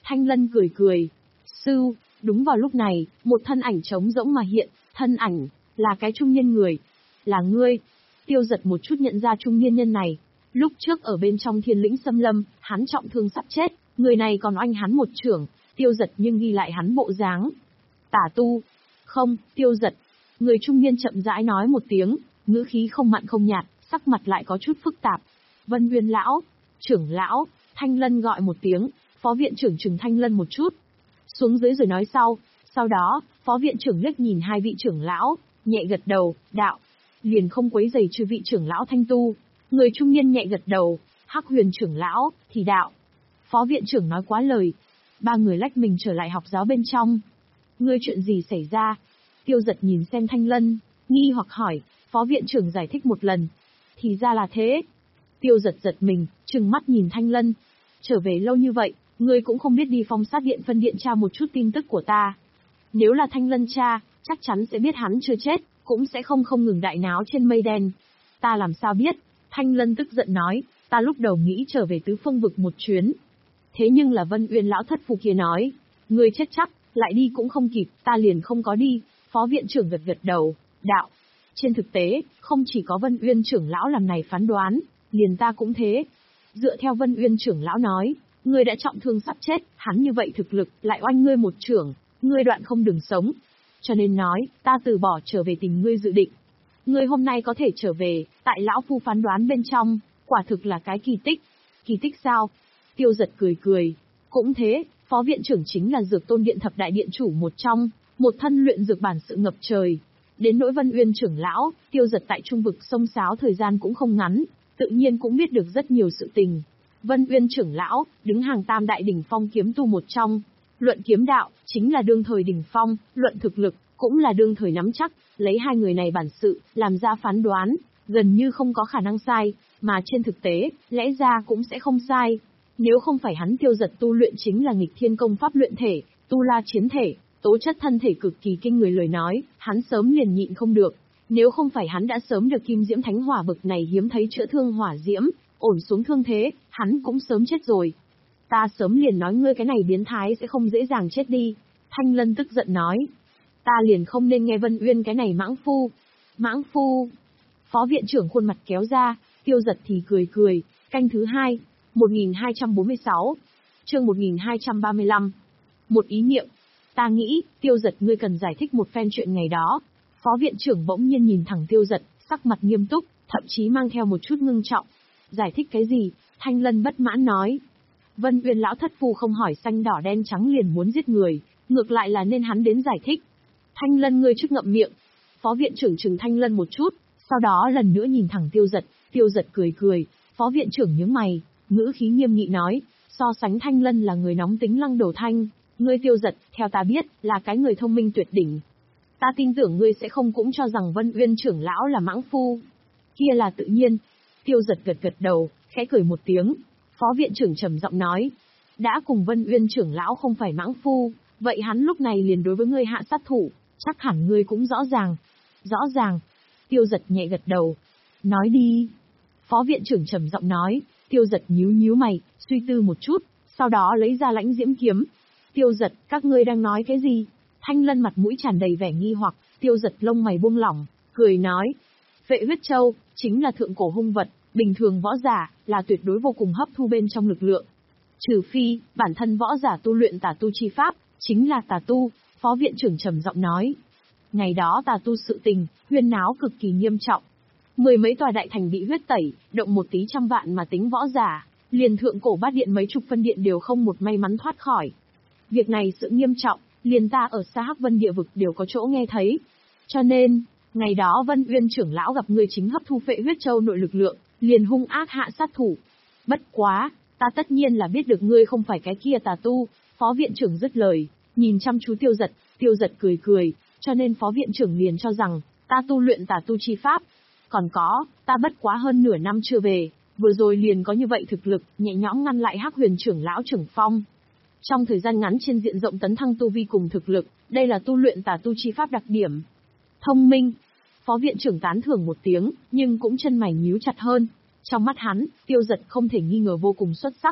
Thanh Lân cười cười. Sư, đúng vào lúc này, một thân ảnh trống rỗng mà hiện, thân ảnh, là cái trung niên người. Là ngươi. Tiêu Giật một chút nhận ra trung niên nhân này. Lúc trước ở bên trong Thiên Lĩnh Xâm Lâm, hắn trọng thương sắp chết, người này còn oanh hắn một chưởng, Tiêu Giật nhưng ghi lại hắn bộ dáng. Tả tu. Không, Tiêu Giật. Người trung niên chậm rãi nói một tiếng, ngữ khí không mặn không nhạt, sắc mặt lại có chút phức tạp. Vân Uyên lão, trưởng lão, Thanh Lân gọi một tiếng, phó viện trưởng trừng Thanh Lân một chút. Xuống dưới rồi nói sau, sau đó, phó viện trưởng liếc nhìn hai vị trưởng lão, nhẹ gật đầu, đạo. Liền không quấy rầy chư vị trưởng lão thanh tu. Người trung niên nhẹ gật đầu, Hắc Huyền trưởng lão, thì đạo. Phó viện trưởng nói quá lời. Ba người lách mình trở lại học giáo bên trong. Ngươi chuyện gì xảy ra? Tiêu Giật nhìn xem Thanh Lân, nghi hoặc hỏi, phó viện trưởng giải thích một lần. Thì ra là thế. Tiêu Giật giật mình, trừng mắt nhìn Thanh Lân. Trở về lâu như vậy, ngươi cũng không biết đi Phong Sát Điện phân điện tra một chút tin tức của ta. Nếu là Thanh Lân tra, chắc chắn sẽ biết hắn chưa chết, cũng sẽ không không ngừng đại náo trên mây đen. Ta làm sao biết? Thanh Lân tức giận nói, ta lúc đầu nghĩ trở về tứ phương vực một chuyến. Thế nhưng là Vân Uyên lão thất phu kia nói, ngươi chết chắc, lại đi cũng không kịp, ta liền không có đi. Phó viện trưởng gật gật đầu, đạo. Trên thực tế, không chỉ có Vân Uyên trưởng lão làm này phán đoán, liền ta cũng thế. Dựa theo Vân Uyên trưởng lão nói, ngươi đã trọng thương sắp chết, hắn như vậy thực lực, lại oanh ngươi một chưởng, ngươi đoạn không đường sống. Cho nên nói, ta từ bỏ trở về tìm ngươi dự định. Ngươi hôm nay có thể trở về, tại lão phu phán đoán bên trong, quả thực là cái kỳ tích. Kỳ tích sao? Tiêu Giật cười cười. Cũng thế, phó viện trưởng chính là Dược Tôn Điện thập đại điện chủ một trong, một thân luyện dược bản sự ngập trời. Đến nỗi Vân Uyên trưởng lão, Tiêu Giật tại trung vực sông sáo thời gian cũng không ngắn, tự nhiên cũng biết được rất nhiều sự tình. Vân Uyên trưởng lão, đứng hàng tam đại đỉnh phong kiếm tu một trong. Luận kiếm đạo, chính là đương thời đỉnh phong, luận thực lực, cũng là đương thời nắm chắc, lấy hai người này bản sự, làm ra phán đoán, gần như không có khả năng sai, mà trên thực tế, lẽ ra cũng sẽ không sai. Nếu không phải hắn Tiêu Giật tu luyện chính là nghịch thiên công pháp luyện thể, tu la chiến thể, tố chất thân thể cực kỳ kinh người lời nói, hắn sớm liền nhịn không được. Nếu không phải hắn đã sớm được Kim Diễm Thánh Hỏa bực này hiếm thấy chữa thương hỏa diễm, ổn xuống thương thế, hắn cũng sớm chết rồi. Ta sớm liền nói ngươi cái này biến thái sẽ không dễ dàng chết đi. Thanh Lân tức giận nói. Ta liền không nên nghe Vân Uyên cái này mãng phu. Mãng phu. Phó viện trưởng khuôn mặt kéo ra, Tiêu Giật thì cười cười. Canh thứ hai, một nghìn hai trăm bốn mươi sáu, chương một nghìn hai trăm ba mươi lăm. Một ý niệm. Ta nghĩ, Tiêu Giật ngươi cần giải thích một phen chuyện ngày đó. Phó viện trưởng bỗng nhiên nhìn thẳng Tiêu Giật, sắc mặt nghiêm túc, thậm chí mang theo một chút ngưng trọng. Giải thích cái gì? Thanh Lân bất mãn nói. Vân Uyên lão thất phu không hỏi xanh đỏ đen trắng liền muốn giết người, ngược lại là nên hắn đến giải thích. Thanh Lân ngươi trước ngậm miệng. Phó viện trưởng trừng Thanh Lân một chút, sau đó lần nữa nhìn thẳng Tiêu Giật, Tiêu Giật cười cười, phó viện trưởng nhướng mày, ngữ khí nghiêm nghị nói, so sánh Thanh Lân là người nóng tính lăng đầu thanh, ngươi Tiêu Giật, theo ta biết, là cái người thông minh tuyệt đỉnh. Ta tin tưởng ngươi sẽ không cũng cho rằng Vân Uyên trưởng lão là mãng phu. Kia là tự nhiên. Tiêu Giật gật gật đầu, khẽ cười một tiếng. Phó viện trưởng trầm giọng nói, đã cùng Vân Uyên trưởng lão không phải mãng phu, vậy hắn lúc này liền đối với ngươi hạ sát thủ, chắc hẳn ngươi cũng rõ ràng. Rõ ràng. Tiêu Giật nhẹ gật đầu. Nói đi. Phó viện trưởng trầm giọng nói. Tiêu Giật nhíu nhíu mày, suy tư một chút, sau đó lấy ra lãnh diễm kiếm. Tiêu Giật, các ngươi đang nói cái gì? Thanh Lân mặt mũi tràn đầy vẻ nghi hoặc, Tiêu Giật lông mày buông lỏng, cười nói. Vệ huyết châu, chính là thượng cổ hung vật, bình thường võ giả, là tuyệt đối vô cùng hấp thu bên trong lực lượng. Trừ phi, bản thân võ giả tu luyện tà tu chi pháp, chính là tà tu, phó viện trưởng trầm giọng nói. Ngày đó tà tu sự tình, huyên náo cực kỳ nghiêm trọng. Mười mấy tòa đại thành bị huyết tẩy, động một tí trăm vạn mà tính võ giả, liền thượng cổ bát điện mấy chục phân điện đều không một may mắn thoát khỏi. Việc này sự nghiêm trọng, liền ta ở xa Hắc Vân địa vực đều có chỗ nghe thấy. Cho nên, ngày đó Vân Uyên trưởng lão gặp ngươi chính hấp thu phệ huyết châu nội lực lượng, liền hung ác hạ sát thủ. Bất quá, ta tất nhiên là biết được ngươi không phải cái kia tà tu, phó viện trưởng dứt lời, nhìn chăm chú Tiêu Giật, Tiêu Giật cười cười, cho nên phó viện trưởng liền cho rằng, ta tu luyện tà tu chi pháp. Còn có, ta bất quá hơn nửa năm chưa về, vừa rồi liền có như vậy thực lực, nhẹ nhõm ngăn lại Hắc Huyền trưởng lão trưởng phong. Trong thời gian ngắn trên diện rộng tấn thăng tu vi cùng thực lực, đây là tu luyện tà tu chi pháp đặc điểm. Thông minh. Phó viện trưởng tán thưởng một tiếng, nhưng cũng chân mày nhíu chặt hơn. Trong mắt hắn, Tiêu Giật không thể nghi ngờ vô cùng xuất sắc,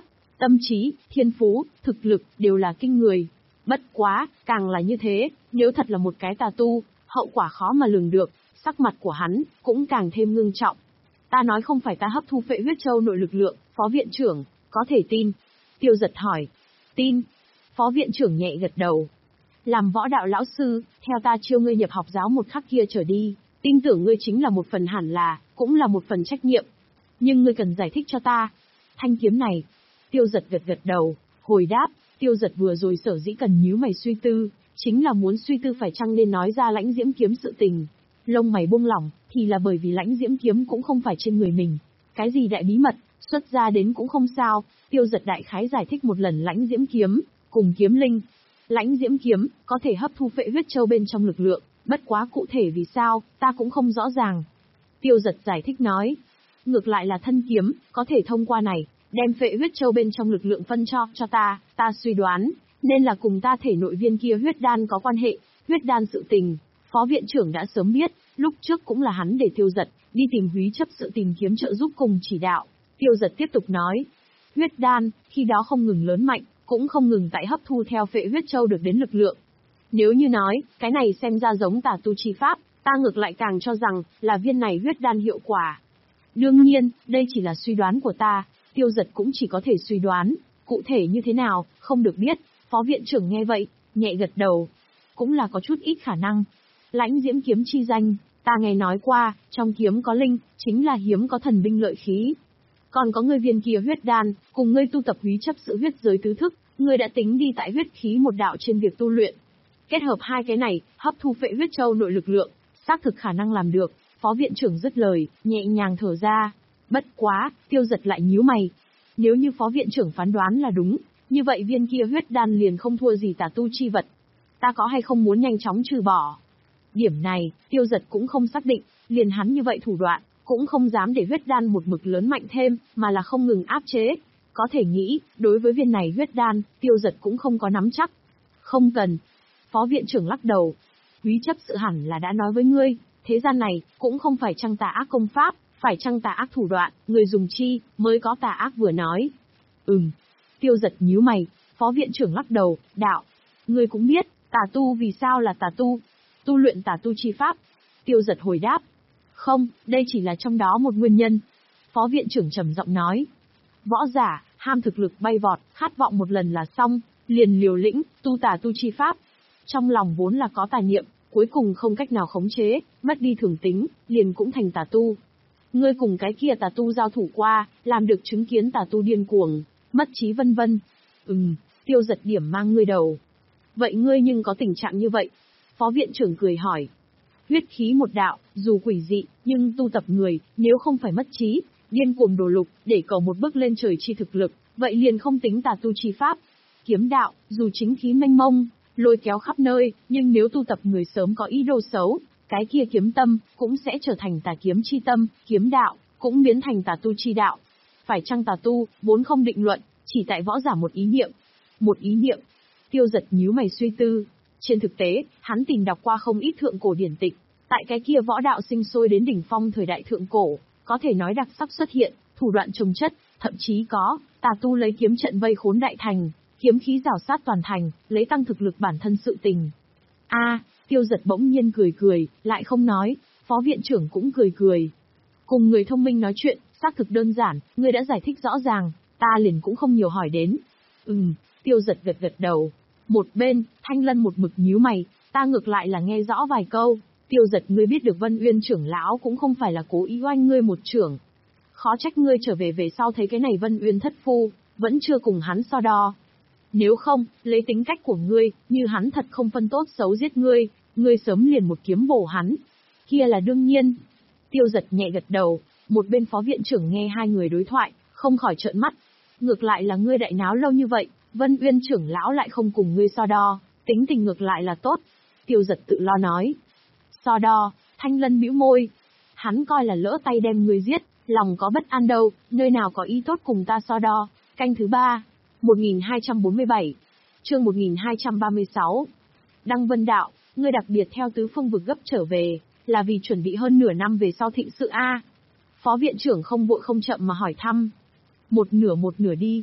Tâm trí, thiên phú, thực lực đều là kinh người. Bất quá, càng là như thế, nếu thật là một cái tà tu, hậu quả khó mà lường được, sắc mặt của hắn cũng càng thêm ngưng trọng. Ta nói không phải ta hấp thu Phệ Huyết Châu nội lực lượng, Phó viện trưởng, có thể tin. Tiêu Giật hỏi. Tin. Phó viện trưởng nhẹ gật đầu. Làm võ đạo lão sư, theo ta chiêu ngươi nhập học giáo một khắc kia trở đi, tin tưởng ngươi chính là một phần hẳn là, cũng là một phần trách nhiệm. Nhưng ngươi cần giải thích cho ta. Thanh kiếm này. Tiêu Giật gật gật đầu, hồi đáp, Tiêu Giật vừa rồi sở dĩ cần nhíu mày suy tư, chính là muốn suy tư phải chăng nên nói ra Lãnh Diễm kiếm sự tình. Lông mày buông lỏng, thì là bởi vì Lãnh Diễm kiếm cũng không phải trên người mình. Cái gì đại bí mật, xuất ra đến cũng không sao. Tiêu Giật đại khái giải thích một lần Lãnh Diễm kiếm, cùng kiếm linh. Lãnh Diễm kiếm, có thể hấp thu Phệ Huyết Châu bên trong lực lượng, bất quá cụ thể vì sao, ta cũng không rõ ràng. Tiêu Giật giải thích nói. Ngược lại là thân kiếm, có thể thông qua này, đem Phệ Huyết Châu bên trong lực lượng phân cho, cho ta, ta suy đoán, nên là cùng ta thể nội viên kia huyết đan có quan hệ, huyết đan sự tình. Phó viện trưởng đã sớm biết, lúc trước cũng là hắn để Tiêu Giật, đi tìm Húy chấp sự tìm kiếm trợ giúp cùng chỉ đạo. Tiêu Giật tiếp tục nói, huyết đan, khi đó không ngừng lớn mạnh, cũng không ngừng tại hấp thu theo Phệ Huyết Châu được đến lực lượng. Nếu như nói, cái này xem ra giống tà tu chi pháp, ta ngược lại càng cho rằng, là viên này huyết đan hiệu quả. Đương nhiên, đây chỉ là suy đoán của ta, Tiêu Giật cũng chỉ có thể suy đoán, cụ thể như thế nào, không được biết. Phó viện trưởng nghe vậy, nhẹ gật đầu. Cũng là có chút ít khả năng. Lãnh Diễm kiếm chi danh, ta nghe nói qua, trong kiếm có linh, chính là hiếm có thần binh lợi khí. Còn có ngươi viên kia huyết đan, cùng ngươi tu tập Húy chấp sự huyết giới tứ thức, ngươi đã tính đi tại huyết khí một đạo trên việc tu luyện. Kết hợp hai cái này, hấp thu Phệ Huyết Châu nội lực lượng, xác thực khả năng làm được. Phó viện trưởng dứt lời, nhẹ nhàng thở ra. Bất quá, Tiêu Giật lại nhíu mày. Nếu như phó viện trưởng phán đoán là đúng, như vậy viên kia huyết đan liền không thua gì tà tu chi vật. Ta có hay không muốn nhanh chóng trừ bỏ? Điểm này, Tiêu Giật cũng không xác định, liền hắn như vậy thủ đoạn, cũng không dám để huyết đan một mực lớn mạnh thêm, mà là không ngừng áp chế. Có thể nghĩ, đối với viên này huyết đan, Tiêu Giật cũng không có nắm chắc. Không cần. Phó viện trưởng lắc đầu. Húy chấp sự hẳn là đã nói với ngươi, thế gian này, cũng không phải chăng tà ác công pháp, phải chăng tà ác thủ đoạn, người dùng chi, mới có tà ác vừa nói. Ừm. Tiêu Giật nhíu mày, phó viện trưởng lắc đầu, đạo. Ngươi cũng biết, tà tu vì sao là tà tu? Tu luyện tà tu chi pháp. Tiêu Giật hồi đáp. Không, đây chỉ là trong đó một nguyên nhân. Phó viện trưởng trầm giọng nói. Võ giả, ham thực lực bay vọt, khát vọng một lần là xong, liền liều lĩnh, tu tà tu chi pháp. Trong lòng vốn là có tà niệm, cuối cùng không cách nào khống chế, mất đi thường tính, liền cũng thành tà tu. Ngươi cùng cái kia tà tu giao thủ qua, làm được chứng kiến tà tu điên cuồng, mất trí vân vân. Ừm, Tiêu Giật điểm mang ngươi đầu. Vậy ngươi nhưng có tình trạng như vậy? Phó viện trưởng cười hỏi. Huyết khí một đạo, dù quỷ dị, nhưng tu tập người, nếu không phải mất trí, điên cuồng đổ lục, để cầu một bước lên trời chi thực lực, vậy liền không tính tà tu chi pháp. Kiếm đạo, dù chính khí mênh mông, lôi kéo khắp nơi, nhưng nếu tu tập người sớm có ý đồ xấu, cái kia kiếm tâm, cũng sẽ trở thành tà kiếm chi tâm, kiếm đạo, cũng biến thành tà tu chi đạo. Phải chăng tà tu, vốn không định luận, chỉ tại võ giả một ý niệm. Một ý niệm. Tiêu Giật nhíu mày suy tư. Trên thực tế, hắn tìm đọc qua không ít thượng cổ điển tịch, tại cái kia võ đạo sinh sôi đến đỉnh phong thời đại thượng cổ, có thể nói đặc sắc xuất hiện, thủ đoạn chồng chất, thậm chí có, tà tu lấy kiếm trận vây khốn đại thành, kiếm khí rào sát toàn thành, lấy tăng thực lực bản thân sự tình. A, à, Tiêu Giật bỗng nhiên cười cười, lại không nói, phó viện trưởng cũng cười cười. Cùng người thông minh nói chuyện, xác thực đơn giản, ngươi đã giải thích rõ ràng, ta liền cũng không nhiều hỏi đến. Ừm, Tiêu Giật gật gật đầu. Một bên, Thanh Lân một mực nhíu mày, ta ngược lại là nghe rõ vài câu. Tiêu Giật, ngươi biết được Vân Uyên trưởng lão cũng không phải là cố ý oanh ngươi một trưởng. Khó trách ngươi trở về về sau thấy cái này Vân Uyên thất phu, vẫn chưa cùng hắn so đo. Nếu không, lấy tính cách của ngươi, như hắn thật không phân tốt xấu giết ngươi, ngươi sớm liền một kiếm bổ hắn. Kia là đương nhiên. Tiêu Giật nhẹ gật đầu, một bên phó viện trưởng nghe hai người đối thoại, không khỏi trợn mắt. Ngược lại là ngươi đại náo lâu như vậy, Vân Uyên trưởng lão lại không cùng ngươi so đo, tính tình ngược lại là tốt. Tiêu Giật tự lo nói. So đo, Thanh Lân bĩu môi. Hắn coi là lỡ tay đem ngươi giết, lòng có bất an đâu, nơi nào có ý tốt cùng ta so đo. Canh thứ ba, một nghìn hai trăm bốn mươi bảy, chương một nghìn hai trăm ba mươi sáu. Đăng Vân đạo, ngươi đặc biệt theo tứ phương vực gấp trở về, là vì chuẩn bị hơn nửa năm về sau thịnh sự a? Phó viện trưởng không vội không chậm mà hỏi thăm. Một nửa một nửa đi.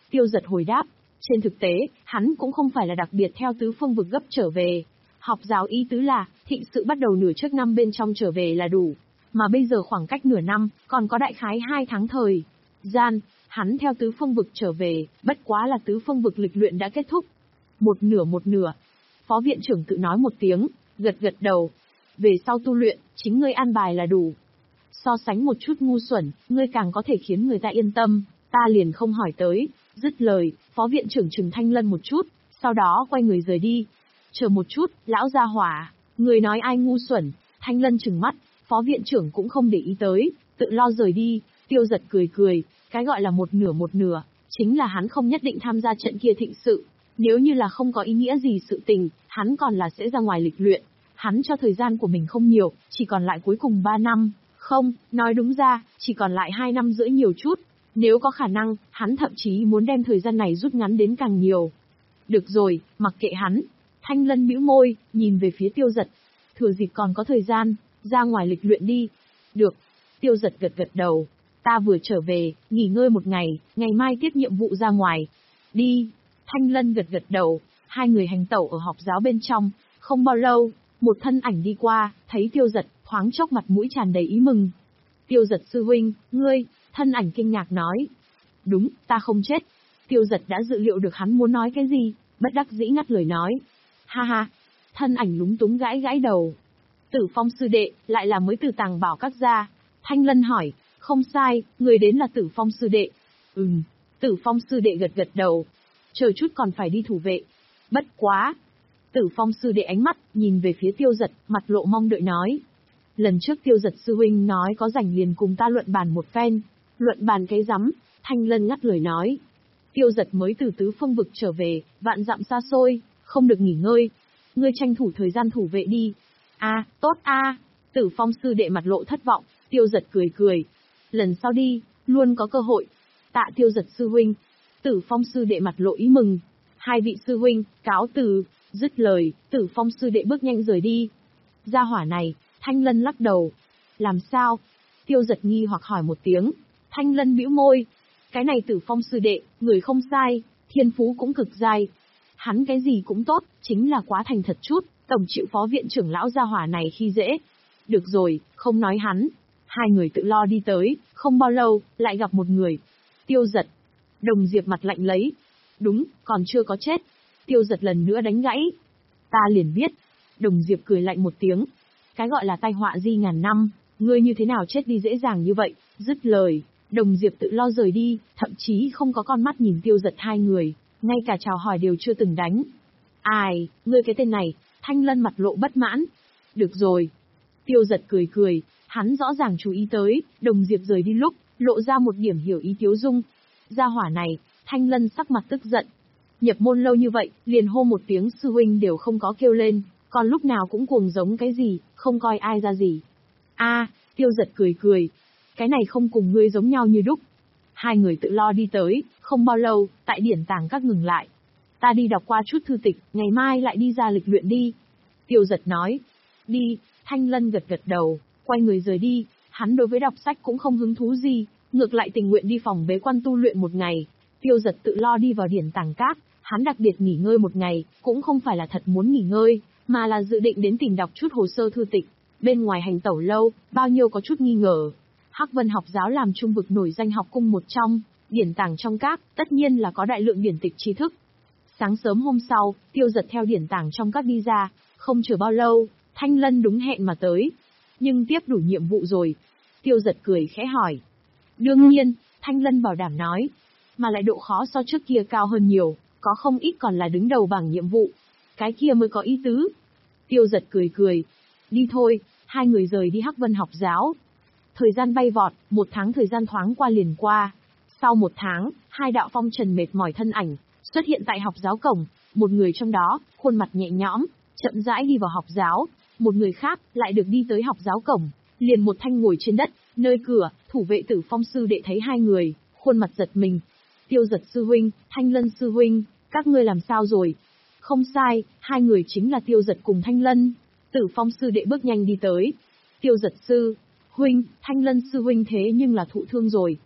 Tiêu Giật hồi đáp, trên thực tế, hắn cũng không phải là đặc biệt theo tứ phương vực gấp trở về. Học giáo ý tứ là, thịnh sự bắt đầu nửa trước năm bên trong trở về là đủ. Mà bây giờ khoảng cách nửa năm, còn có đại khái hai tháng thời gian, hắn theo tứ phương vực trở về, bất quá là tứ phương vực lịch luyện đã kết thúc. Một nửa một nửa. Phó viện trưởng tự nói một tiếng, gật gật đầu. Về sau tu luyện, chính ngươi an bài là đủ. So sánh một chút ngu xuẩn, ngươi càng có thể khiến người ta yên tâm, ta liền không hỏi tới. Dứt lời, phó viện trưởng trừng Thanh Lân một chút, sau đó quay người rời đi. Chờ một chút, lão gia hỏa, người nói ai ngu xuẩn? Thanh Lân trừng mắt, phó viện trưởng cũng không để ý tới, tự lo rời đi. Tiêu Giật cười cười, cái gọi là một nửa một nửa, chính là hắn không nhất định tham gia trận kia thịnh sự. Nếu như là không có ý nghĩa gì sự tình, hắn còn là sẽ ra ngoài lịch luyện. Hắn cho thời gian của mình không nhiều, chỉ còn lại cuối cùng ba năm. Không, nói đúng ra, chỉ còn lại hai năm rưỡi nhiều chút. Nếu có khả năng, hắn thậm chí muốn đem thời gian này rút ngắn đến càng nhiều. Được rồi, mặc kệ hắn. Thanh Lân bĩu môi, nhìn về phía Tiêu Giật. Thừa dịp còn có thời gian, ra ngoài lịch luyện đi. Được. Tiêu Giật gật gật đầu. Ta vừa trở về, nghỉ ngơi một ngày, ngày mai tiếp nhiệm vụ ra ngoài. Đi. Thanh Lân gật gật đầu. Hai người hành tẩu ở học giáo bên trong. Không bao lâu, một thân ảnh đi qua, thấy Tiêu Giật, thoáng chốc mặt mũi tràn đầy ý mừng. Tiêu Giật sư huynh, ngươi, thân ảnh kinh ngạc nói. Đúng, ta không chết. Tiêu Giật đã dự liệu được hắn muốn nói cái gì, bất đắc dĩ ngắt lời nói. Ha ha, thân ảnh lúng túng gãi gãi đầu. Tử Phong sư đệ, lại là mới từ Tàng Bảo các gia. Thanh Lân hỏi, không sai, người đến là Tử Phong sư đệ. Ừm, Tử Phong sư đệ gật gật đầu. Chờ chút còn phải đi thủ vệ. Bất quá. Tử Phong sư đệ ánh mắt, nhìn về phía Tiêu Giật, mặt lộ mong đợi nói. Lần trước Tiêu Giật sư huynh nói có rảnh liền cùng ta luận bàn một phen. Luận bàn cái rắm, Thanh Lân ngắt lời nói. Tiêu Giật mới từ tứ phương vực trở về, vạn dặm xa xôi, không được nghỉ ngơi. Ngươi tranh thủ thời gian thủ vệ đi. A, à, tốt a. À. Tử Phong sư đệ mặt lộ thất vọng, Tiêu Giật cười cười. Lần sau đi, luôn có cơ hội. Tạ Tiêu Giật sư huynh. Tử Phong sư đệ mặt lộ ý mừng. Hai vị sư huynh, cáo từ. Dứt lời, Tử Phong sư đệ bước nhanh rời đi. Gia hỏa này, Thanh Lân lắc đầu. Làm sao? Tiêu Giật nghi hoặc hỏi một tiếng. Thanh Lân bĩu môi. Cái này Tử Phong sư đệ, người không sai, thiên phú cũng cực dai. Hắn cái gì cũng tốt, chính là quá thành thật chút, tổng chịu phó viện trưởng lão gia hỏa này khi dễ. Được rồi, không nói hắn. Hai người tự lo đi tới, không bao lâu, lại gặp một người. Tiêu Giật. Đồng Diệp mặt lạnh lấy. Đúng, còn chưa có chết. Tiêu Giật lần nữa đánh gãy. Ta liền biết. Đồng Diệp cười lạnh một tiếng. Cái gọi là tai họa di ngàn năm, ngươi như thế nào chết đi dễ dàng như vậy? Dứt lời, Đồng Diệp tự lo rời đi, thậm chí không có con mắt nhìn Tiêu Giật hai người, ngay cả chào hỏi đều chưa từng đánh. Ai, ngươi cái tên này? Thanh Lân mặt lộ bất mãn. Được rồi. Tiêu Giật cười cười, hắn rõ ràng chú ý tới, Đồng Diệp rời đi lúc, lộ ra một điểm hiểu ý tiếu dung. Gia hỏa này, Thanh Lân sắc mặt tức giận. Nhập môn lâu như vậy, liền hô một tiếng sư huynh đều không có kêu lên, còn lúc nào cũng cuồng giống cái gì, không coi ai ra gì. A, à, Tiêu Giật cười cười. Cái này không cùng ngươi giống nhau như đúc. Hai người tự lo đi tới, không bao lâu, tại điển tàng các ngừng lại. Ta đi đọc qua chút thư tịch, ngày mai lại đi ra lịch luyện đi. Tiêu Giật nói. Đi, Thanh Lân gật gật đầu, quay người rời đi, hắn đối với đọc sách cũng không hứng thú gì, ngược lại tình nguyện đi phòng bế quan tu luyện một ngày. Tiêu Giật tự lo đi vào điển tàng các, hắn đặc biệt nghỉ ngơi một ngày, cũng không phải là thật muốn nghỉ ngơi, mà là dự định đến tìm đọc chút hồ sơ thư tịch. Bên ngoài hành tẩu lâu, bao nhiêu có chút nghi ngờ. Hắc Vân học giáo làm trung vực nổi danh học cung một trong, điển tàng trong các, tất nhiên là có đại lượng điển tịch tri thức. Sáng sớm hôm sau, Tiêu Giật theo điển tàng trong các đi ra, không chờ bao lâu, Thanh Lân đúng hẹn mà tới. Nhưng tiếp đủ nhiệm vụ rồi. Tiêu Giật cười khẽ hỏi. Đương nhiên, Thanh Lân bảo đảm nói. Mà lại độ khó so trước kia cao hơn nhiều, có không ít còn là đứng đầu bảng nhiệm vụ. Cái kia mới có ý tứ. Tiêu Giật cười cười. Đi thôi, hai người rời đi Hắc Vân học giáo. Thời gian bay vọt, một tháng thời gian thoáng qua liền qua. Sau một tháng, hai đạo phong trần mệt mỏi thân ảnh, xuất hiện tại học giáo cổng. Một người trong đó, khuôn mặt nhẹ nhõm, chậm rãi đi vào học giáo. Một người khác, lại được đi tới học giáo cổng, liền một thanh ngồi trên đất, nơi cửa, thủ vệ Tử Phong sư đệ thấy hai người, khuôn mặt giật mình. Tiêu Giật sư huynh, Thanh Lân sư huynh, các ngươi làm sao rồi? Không sai, hai người chính là Tiêu Giật cùng Thanh Lân. Tử Phong sư đệ bước nhanh đi tới. Tiêu Giật sư huynh, Thanh Lân sư huynh thế nhưng là thụ thương rồi.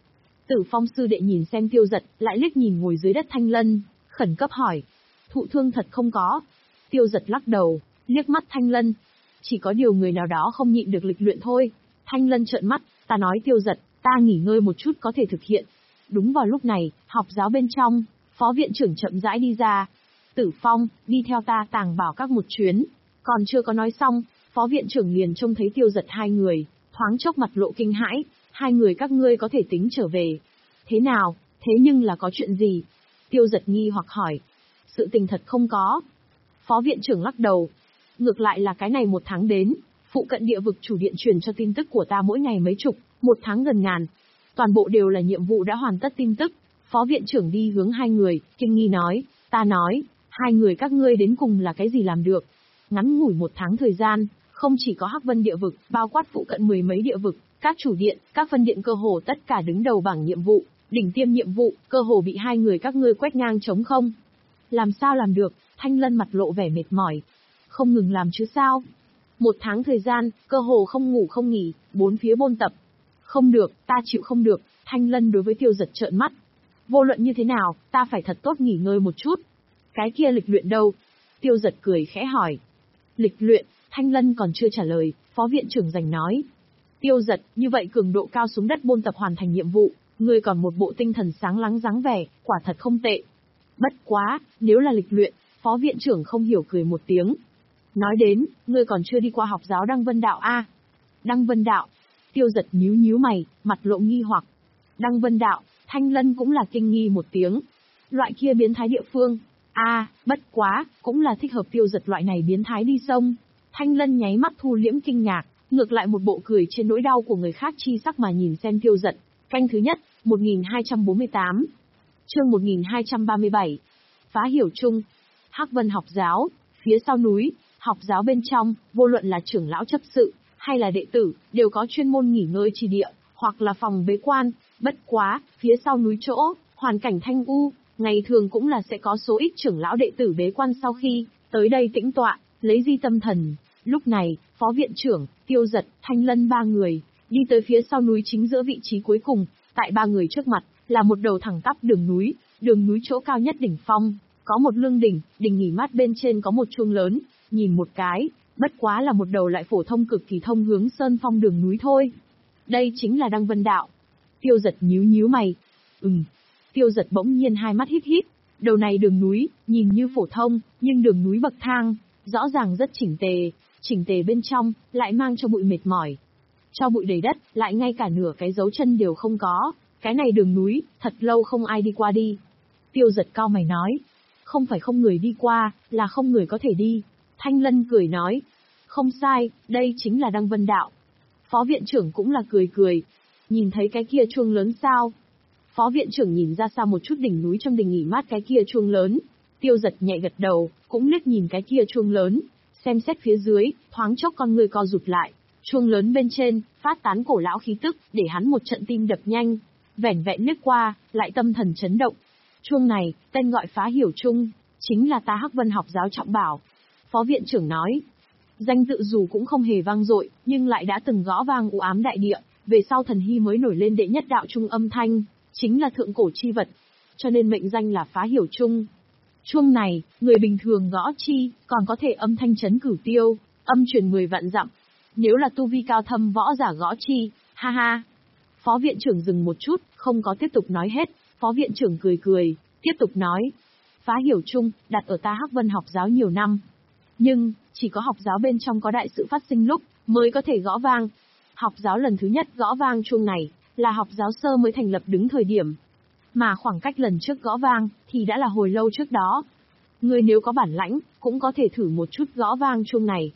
Tử Phong sư đệ nhìn xem Tiêu Giật, lại liếc nhìn ngồi dưới đất Thanh Lân, khẩn cấp hỏi. Thụ thương thật không có? Tiêu Giật lắc đầu, liếc mắt Thanh Lân. Chỉ có điều người nào đó không nhịn được lịch luyện thôi. Thanh Lân trợn mắt, ta nói Tiêu Giật, ta nghỉ ngơi một chút có thể thực hiện. Đúng vào lúc này, học giáo bên trong, phó viện trưởng chậm rãi đi ra. Tử Phong, đi theo ta Tàng Bảo Các một chuyến. Còn chưa có nói xong, phó viện trưởng liền trông thấy Tiêu Giật hai người, thoáng chốc mặt lộ kinh hãi. Hai người các ngươi có thể tính trở về. Thế nào, thế nhưng là có chuyện gì? Tiêu Giật nghi hoặc hỏi. Sự tình thật không có. Phó viện trưởng lắc đầu. Ngược lại là cái này một tháng đến, phụ cận địa vực chủ điện truyền cho tin tức của ta mỗi ngày mấy chục, một tháng gần ngàn. Toàn bộ đều là nhiệm vụ đã hoàn tất tin tức. Phó viện trưởng đi hướng hai người, kinh nghi nói, ta nói, hai người các ngươi đến cùng là cái gì làm được? Ngắn ngủi một tháng thời gian, không chỉ có Hắc Vân địa vực, bao quát phụ cận mười mấy địa vực, các chủ điện, các phân điện cơ hồ tất cả đứng đầu bảng nhiệm vụ, đỉnh tiêm nhiệm vụ, cơ hồ bị hai người các ngươi quét ngang trống không. Làm sao làm được? Thanh Lân mặt lộ vẻ mệt mỏi. Không ngừng làm chứ sao? Một tháng thời gian, cơ hồ không ngủ không nghỉ, bốn phía bôn tập. Không được, ta chịu không được. Thanh Lân đối với Tiêu Giật trợn mắt. Vô luận như thế nào, ta phải thật tốt nghỉ ngơi một chút. Cái kia lịch luyện đâu? Tiêu Giật cười khẽ hỏi. Lịch luyện, Thanh Lân còn chưa trả lời, phó viện trưởng giành nói. Tiêu Giật, như vậy cường độ cao xuống đất bôn tập hoàn thành nhiệm vụ, ngươi còn một bộ tinh thần sáng láng dáng vẻ, quả thật không tệ. Bất quá, nếu là lịch luyện, phó viện trưởng không hiểu cười một tiếng. Nói đến, ngươi còn chưa đi qua học giáo Đăng Vân Đạo a? Đăng Vân Đạo? Tiêu Giật nhíu nhíu mày, mặt lộ nghi hoặc. Đăng Vân Đạo, Thanh Lân cũng là kinh nghi một tiếng. Loại kia biến thái địa phương. A, bất quá, cũng là thích hợp Tiêu Giật loại này biến thái đi sông. Thanh Lân nháy mắt thu liễm kinh ngạc, ngược lại một bộ cười trên nỗi đau của người khác chi sắc mà nhìn xem Tiêu Giật. Canh thứ nhất, một nghìn hai trăm bốn mươi tám. Chương một nghìn hai trăm ba mươi bảy. Phá hiểu chung. Hắc Vân học giáo, phía sau núi, học giáo bên trong, vô luận là trưởng lão chấp sự, hay là đệ tử, đều có chuyên môn nghỉ ngơi trì địa, hoặc là phòng bế quan. Bất quá, phía sau núi chỗ, hoàn cảnh thanh u, ngày thường cũng là sẽ có số ít trưởng lão đệ tử bế quan sau khi tới đây tĩnh tọa, lấy di tâm thần. Lúc này, phó viện trưởng, Tiêu Giật, Thanh Lân ba người, đi tới phía sau núi chính giữa vị trí cuối cùng, tại ba người trước mặt, là một đầu thẳng tắp đường núi, đường núi chỗ cao nhất đỉnh phong, có một lương đỉnh, đỉnh nghỉ mát bên trên có một chuông lớn, nhìn một cái, bất quá là một đầu lại phổ thông cực kỳ thông hướng sơn phong đường núi thôi. Đây chính là Đăng Vân Đạo. Tiêu Giật nhíu nhíu mày. Ừm. Tiêu Giật bỗng nhiên hai mắt híp híp, đầu này đường núi, nhìn như phổ thông, nhưng đường núi bậc thang, rõ ràng rất chỉnh tề, chỉnh tề bên trong, lại mang cho bụi mệt mỏi. Cho bụi đầy đất, lại ngay cả nửa cái dấu chân đều không có, cái này đường núi, thật lâu không ai đi qua đi. Tiêu Giật cau mày nói, không phải không người đi qua, là không người có thể đi. Thanh Lân cười nói, không sai, đây chính là Đăng Vân Đạo. Phó viện trưởng cũng là cười cười, nhìn thấy cái kia chuông lớn sao? Phó viện trưởng nhìn ra xa một chút đỉnh núi trong đình nghỉ mát cái kia chuông lớn. Tiêu Giật nhẹ gật đầu, cũng liếc nhìn cái kia chuông lớn, xem xét phía dưới, thoáng chốc con người co rụt lại. Chuông lớn bên trên, phát tán cổ lão khí tức, để hắn một trận tim đập nhanh. Vẻn vẹn liếc qua, lại tâm thần chấn động. Chuông này, tên gọi Phá Hiểu Chung, chính là ta Hắc Vân học giáo trọng bảo. Phó viện trưởng nói, danh tự dù cũng không hề vang dội, nhưng lại đã từng gõ vang u ám đại địa, về sau thần hy mới nổi lên đệ nhất đạo trung âm thanh, chính là thượng cổ chi vật, cho nên mệnh danh là Phá Hiểu Chung. Chuông này, người bình thường gõ chi, còn có thể âm thanh chấn cửu tiêu, âm truyền mười vạn dặm. Nếu là tu vi cao thâm võ giả gõ chi, ha ha. Phó viện trưởng dừng một chút, không có tiếp tục nói hết, phó viện trưởng cười cười, tiếp tục nói. Phá Hiểu Chung, đặt ở ta Hắc Vân học giáo nhiều năm. Nhưng, chỉ có học giáo bên trong có đại sự phát sinh lúc, mới có thể gõ vang. Học giáo lần thứ nhất gõ vang chuông này, là học giáo sơ mới thành lập đứng thời điểm. Mà khoảng cách lần trước gõ vang, thì đã là hồi lâu trước đó. Người nếu có bản lãnh, cũng có thể thử một chút gõ vang chuông này.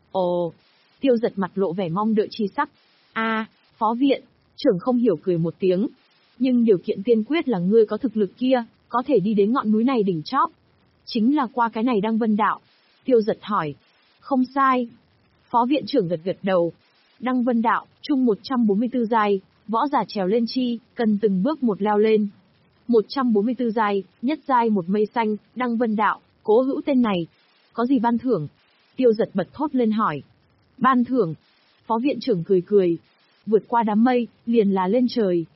Ồ, Tiêu Giật mặt lộ vẻ mong đợi chi sắc. A, phó viện, trưởng không hiểu cười một tiếng. Nhưng điều kiện tiên quyết là ngươi có thực lực kia, có thể đi đến ngọn núi này đỉnh chóp. Chính là qua cái này Đăng Vân Đạo. Tiêu Giật hỏi. Không sai. Phó viện trưởng gật gật đầu. Đăng Vân Đạo, chung một trăm bốn mươi tư giai, võ giả trèo lên chi, cần từng bước một leo lên. một trăm bốn mươi tư giai, nhất giai một mây xanh, Đăng Vân Đạo, cố hữu tên này. Có gì ban thưởng? Tiêu Giật bật thốt lên hỏi. Ban thưởng? Phó viện trưởng cười cười. Vượt qua đám mây, liền là lên trời.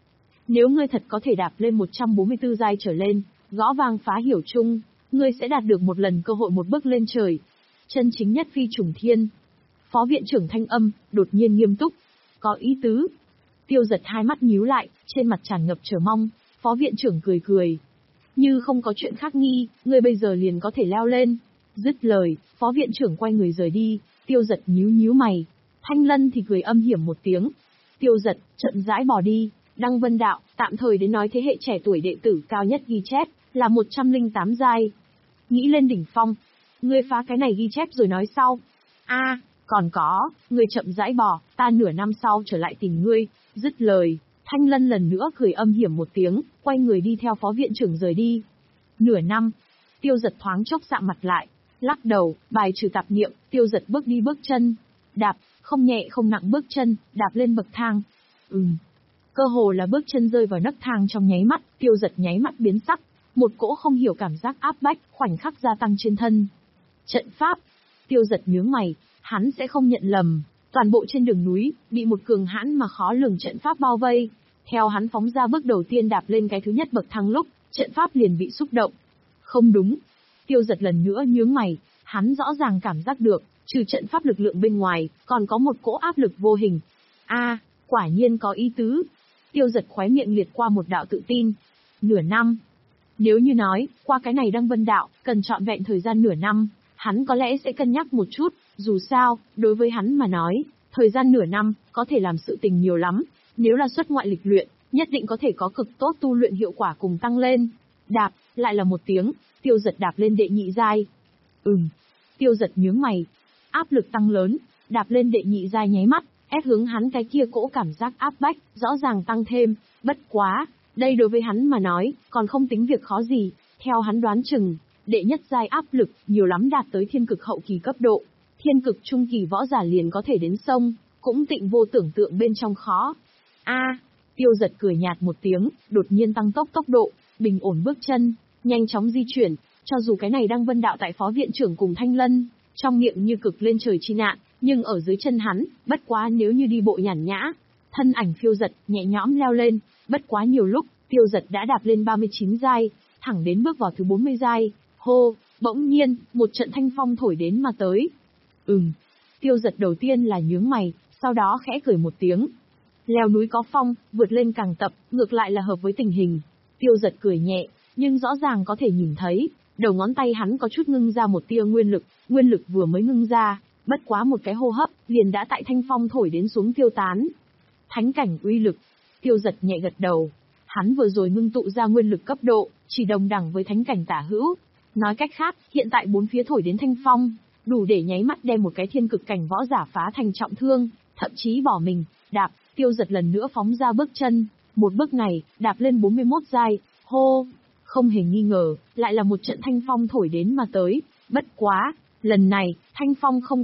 Nếu ngươi thật có thể đạp lên một trăm bốn mươi tư giai trở lên, gõ vang phá hiểu chung, ngươi sẽ đạt được một lần cơ hội một bước lên trời. Chân chính nhất phi trùng thiên. Phó viện trưởng thanh âm, đột nhiên nghiêm túc. Có ý tứ. Tiêu Giật hai mắt nhíu lại, trên mặt tràn ngập chờ mong. Phó viện trưởng cười cười. Như không có chuyện khác nghi, ngươi bây giờ liền có thể leo lên. Dứt lời, phó viện trưởng quay người rời đi. Tiêu Giật nhíu nhíu mày. Thanh Lân thì cười âm hiểm một tiếng. Tiêu Giật chậm rãi bỏ đi. Đăng Vân Đạo, tạm thời đến nói thế hệ trẻ tuổi đệ tử cao nhất ghi chép, là một trăm lẻ tám giai. Nghĩ lên đỉnh phong. Ngươi phá cái này ghi chép rồi nói sau. A, còn có, ngươi chậm rãi bỏ, ta nửa năm sau trở lại tìm ngươi. Dứt lời, Thanh Lân lần nữa cười âm hiểm một tiếng, quay người đi theo phó viện trưởng rời đi. Nửa năm, Tiêu Giật thoáng chốc sạm mặt lại, lắc đầu, bài trừ tạp niệm, Tiêu Giật bước đi bước chân, đạp, không nhẹ không nặng bước chân, đạp lên bậc thang. Ừm, cơ hồ là bước chân rơi vào nấc thang trong nháy mắt, Tiêu Giật nháy mắt biến sắc, một cỗ không hiểu cảm giác áp bách, khoảnh khắc gia tăng trên thân. Trận pháp, Tiêu Giật nhướng mày, hắn sẽ không nhận lầm. Toàn bộ trên đường núi, bị một cường hãn mà khó lường trận pháp bao vây. Theo hắn phóng ra bước đầu tiên đạp lên cái thứ nhất bậc thang lúc, trận pháp liền bị xúc động. Không đúng. Tiêu Giật lần nữa nhướng mày, hắn rõ ràng cảm giác được, trừ trận pháp lực lượng bên ngoài, còn có một cỗ áp lực vô hình. A, quả nhiên có ý tứ. Tiêu Giật khóe miệng liệt qua một đạo tự tin. Nửa năm. Nếu như nói, qua cái này Đăng Vân Đạo, cần trọn vẹn thời gian nửa năm, hắn có lẽ sẽ cân nhắc một chút. Dù sao, đối với hắn mà nói, thời gian nửa năm, có thể làm sự tình nhiều lắm. Nếu là xuất ngoại lịch luyện, nhất định có thể có cực tốt tu luyện hiệu quả cùng tăng lên. Đạp, lại là một tiếng, Tiêu Giật đạp lên đệ nhị giai. Ừm, Tiêu Giật nhướng mày. Áp lực tăng lớn, đạp lên đệ nhị giai nháy mắt, ép hướng hắn cái kia cỗ cảm giác áp bách, rõ ràng tăng thêm. Bất quá, đây đối với hắn mà nói, còn không tính việc khó gì. Theo hắn đoán chừng, đệ nhất giai áp lực, nhiều lắm đạt tới thiên cực hậu kỳ cấp độ. Thiên cực trung kỳ võ giả liền có thể đến sông, cũng tịnh vô tưởng tượng bên trong khó. A, Tiêu Giật cười nhạt một tiếng, đột nhiên tăng tốc tốc độ, bình ổn bước chân, nhanh chóng di chuyển, cho dù cái này Đăng Vân Đạo tại phó viện trưởng cùng Thanh Lân, trong miệng như cực lên trời chi nạn, nhưng ở dưới chân hắn, bất quá nếu như đi bộ nhàn nhã, thân ảnh phiêu giật, nhẹ nhõm leo lên, bất quá nhiều lúc, Tiêu Giật đã đạp lên ba mươi chín giai, thẳng đến bước vào thứ bốn mươi giai. Hô, bỗng nhiên, một trận thanh phong thổi đến mà tới. Ừm, Tiêu Giật đầu tiên là nhướng mày, sau đó khẽ cười một tiếng. Leo núi có phong, vượt lên càng tập, ngược lại là hợp với tình hình. Tiêu Giật cười nhẹ, nhưng rõ ràng có thể nhìn thấy, đầu ngón tay hắn có chút ngưng ra một tia nguyên lực, nguyên lực vừa mới ngưng ra, bất quá một cái hô hấp, liền đã tại thanh phong thổi đến xuống tiêu tán. Thánh cảnh uy lực, Tiêu Giật nhẹ gật đầu. Hắn vừa rồi ngưng tụ ra nguyên lực cấp độ, chỉ đồng đẳng với thánh cảnh tả hữu. Nói cách khác, hiện tại bốn phía thổi đến thanh phong, đủ để nháy mắt đem một cái thiên cực cảnh võ giả phá thành trọng thương, thậm chí bỏ mình. Đạp, Tiêu Giật lần nữa phóng ra bước chân, một bước này, đạp lên bốn mươi mốt giai, hô, không hề nghi ngờ, lại là một trận thanh phong thổi đến mà tới, bất quá, lần này, thanh phong không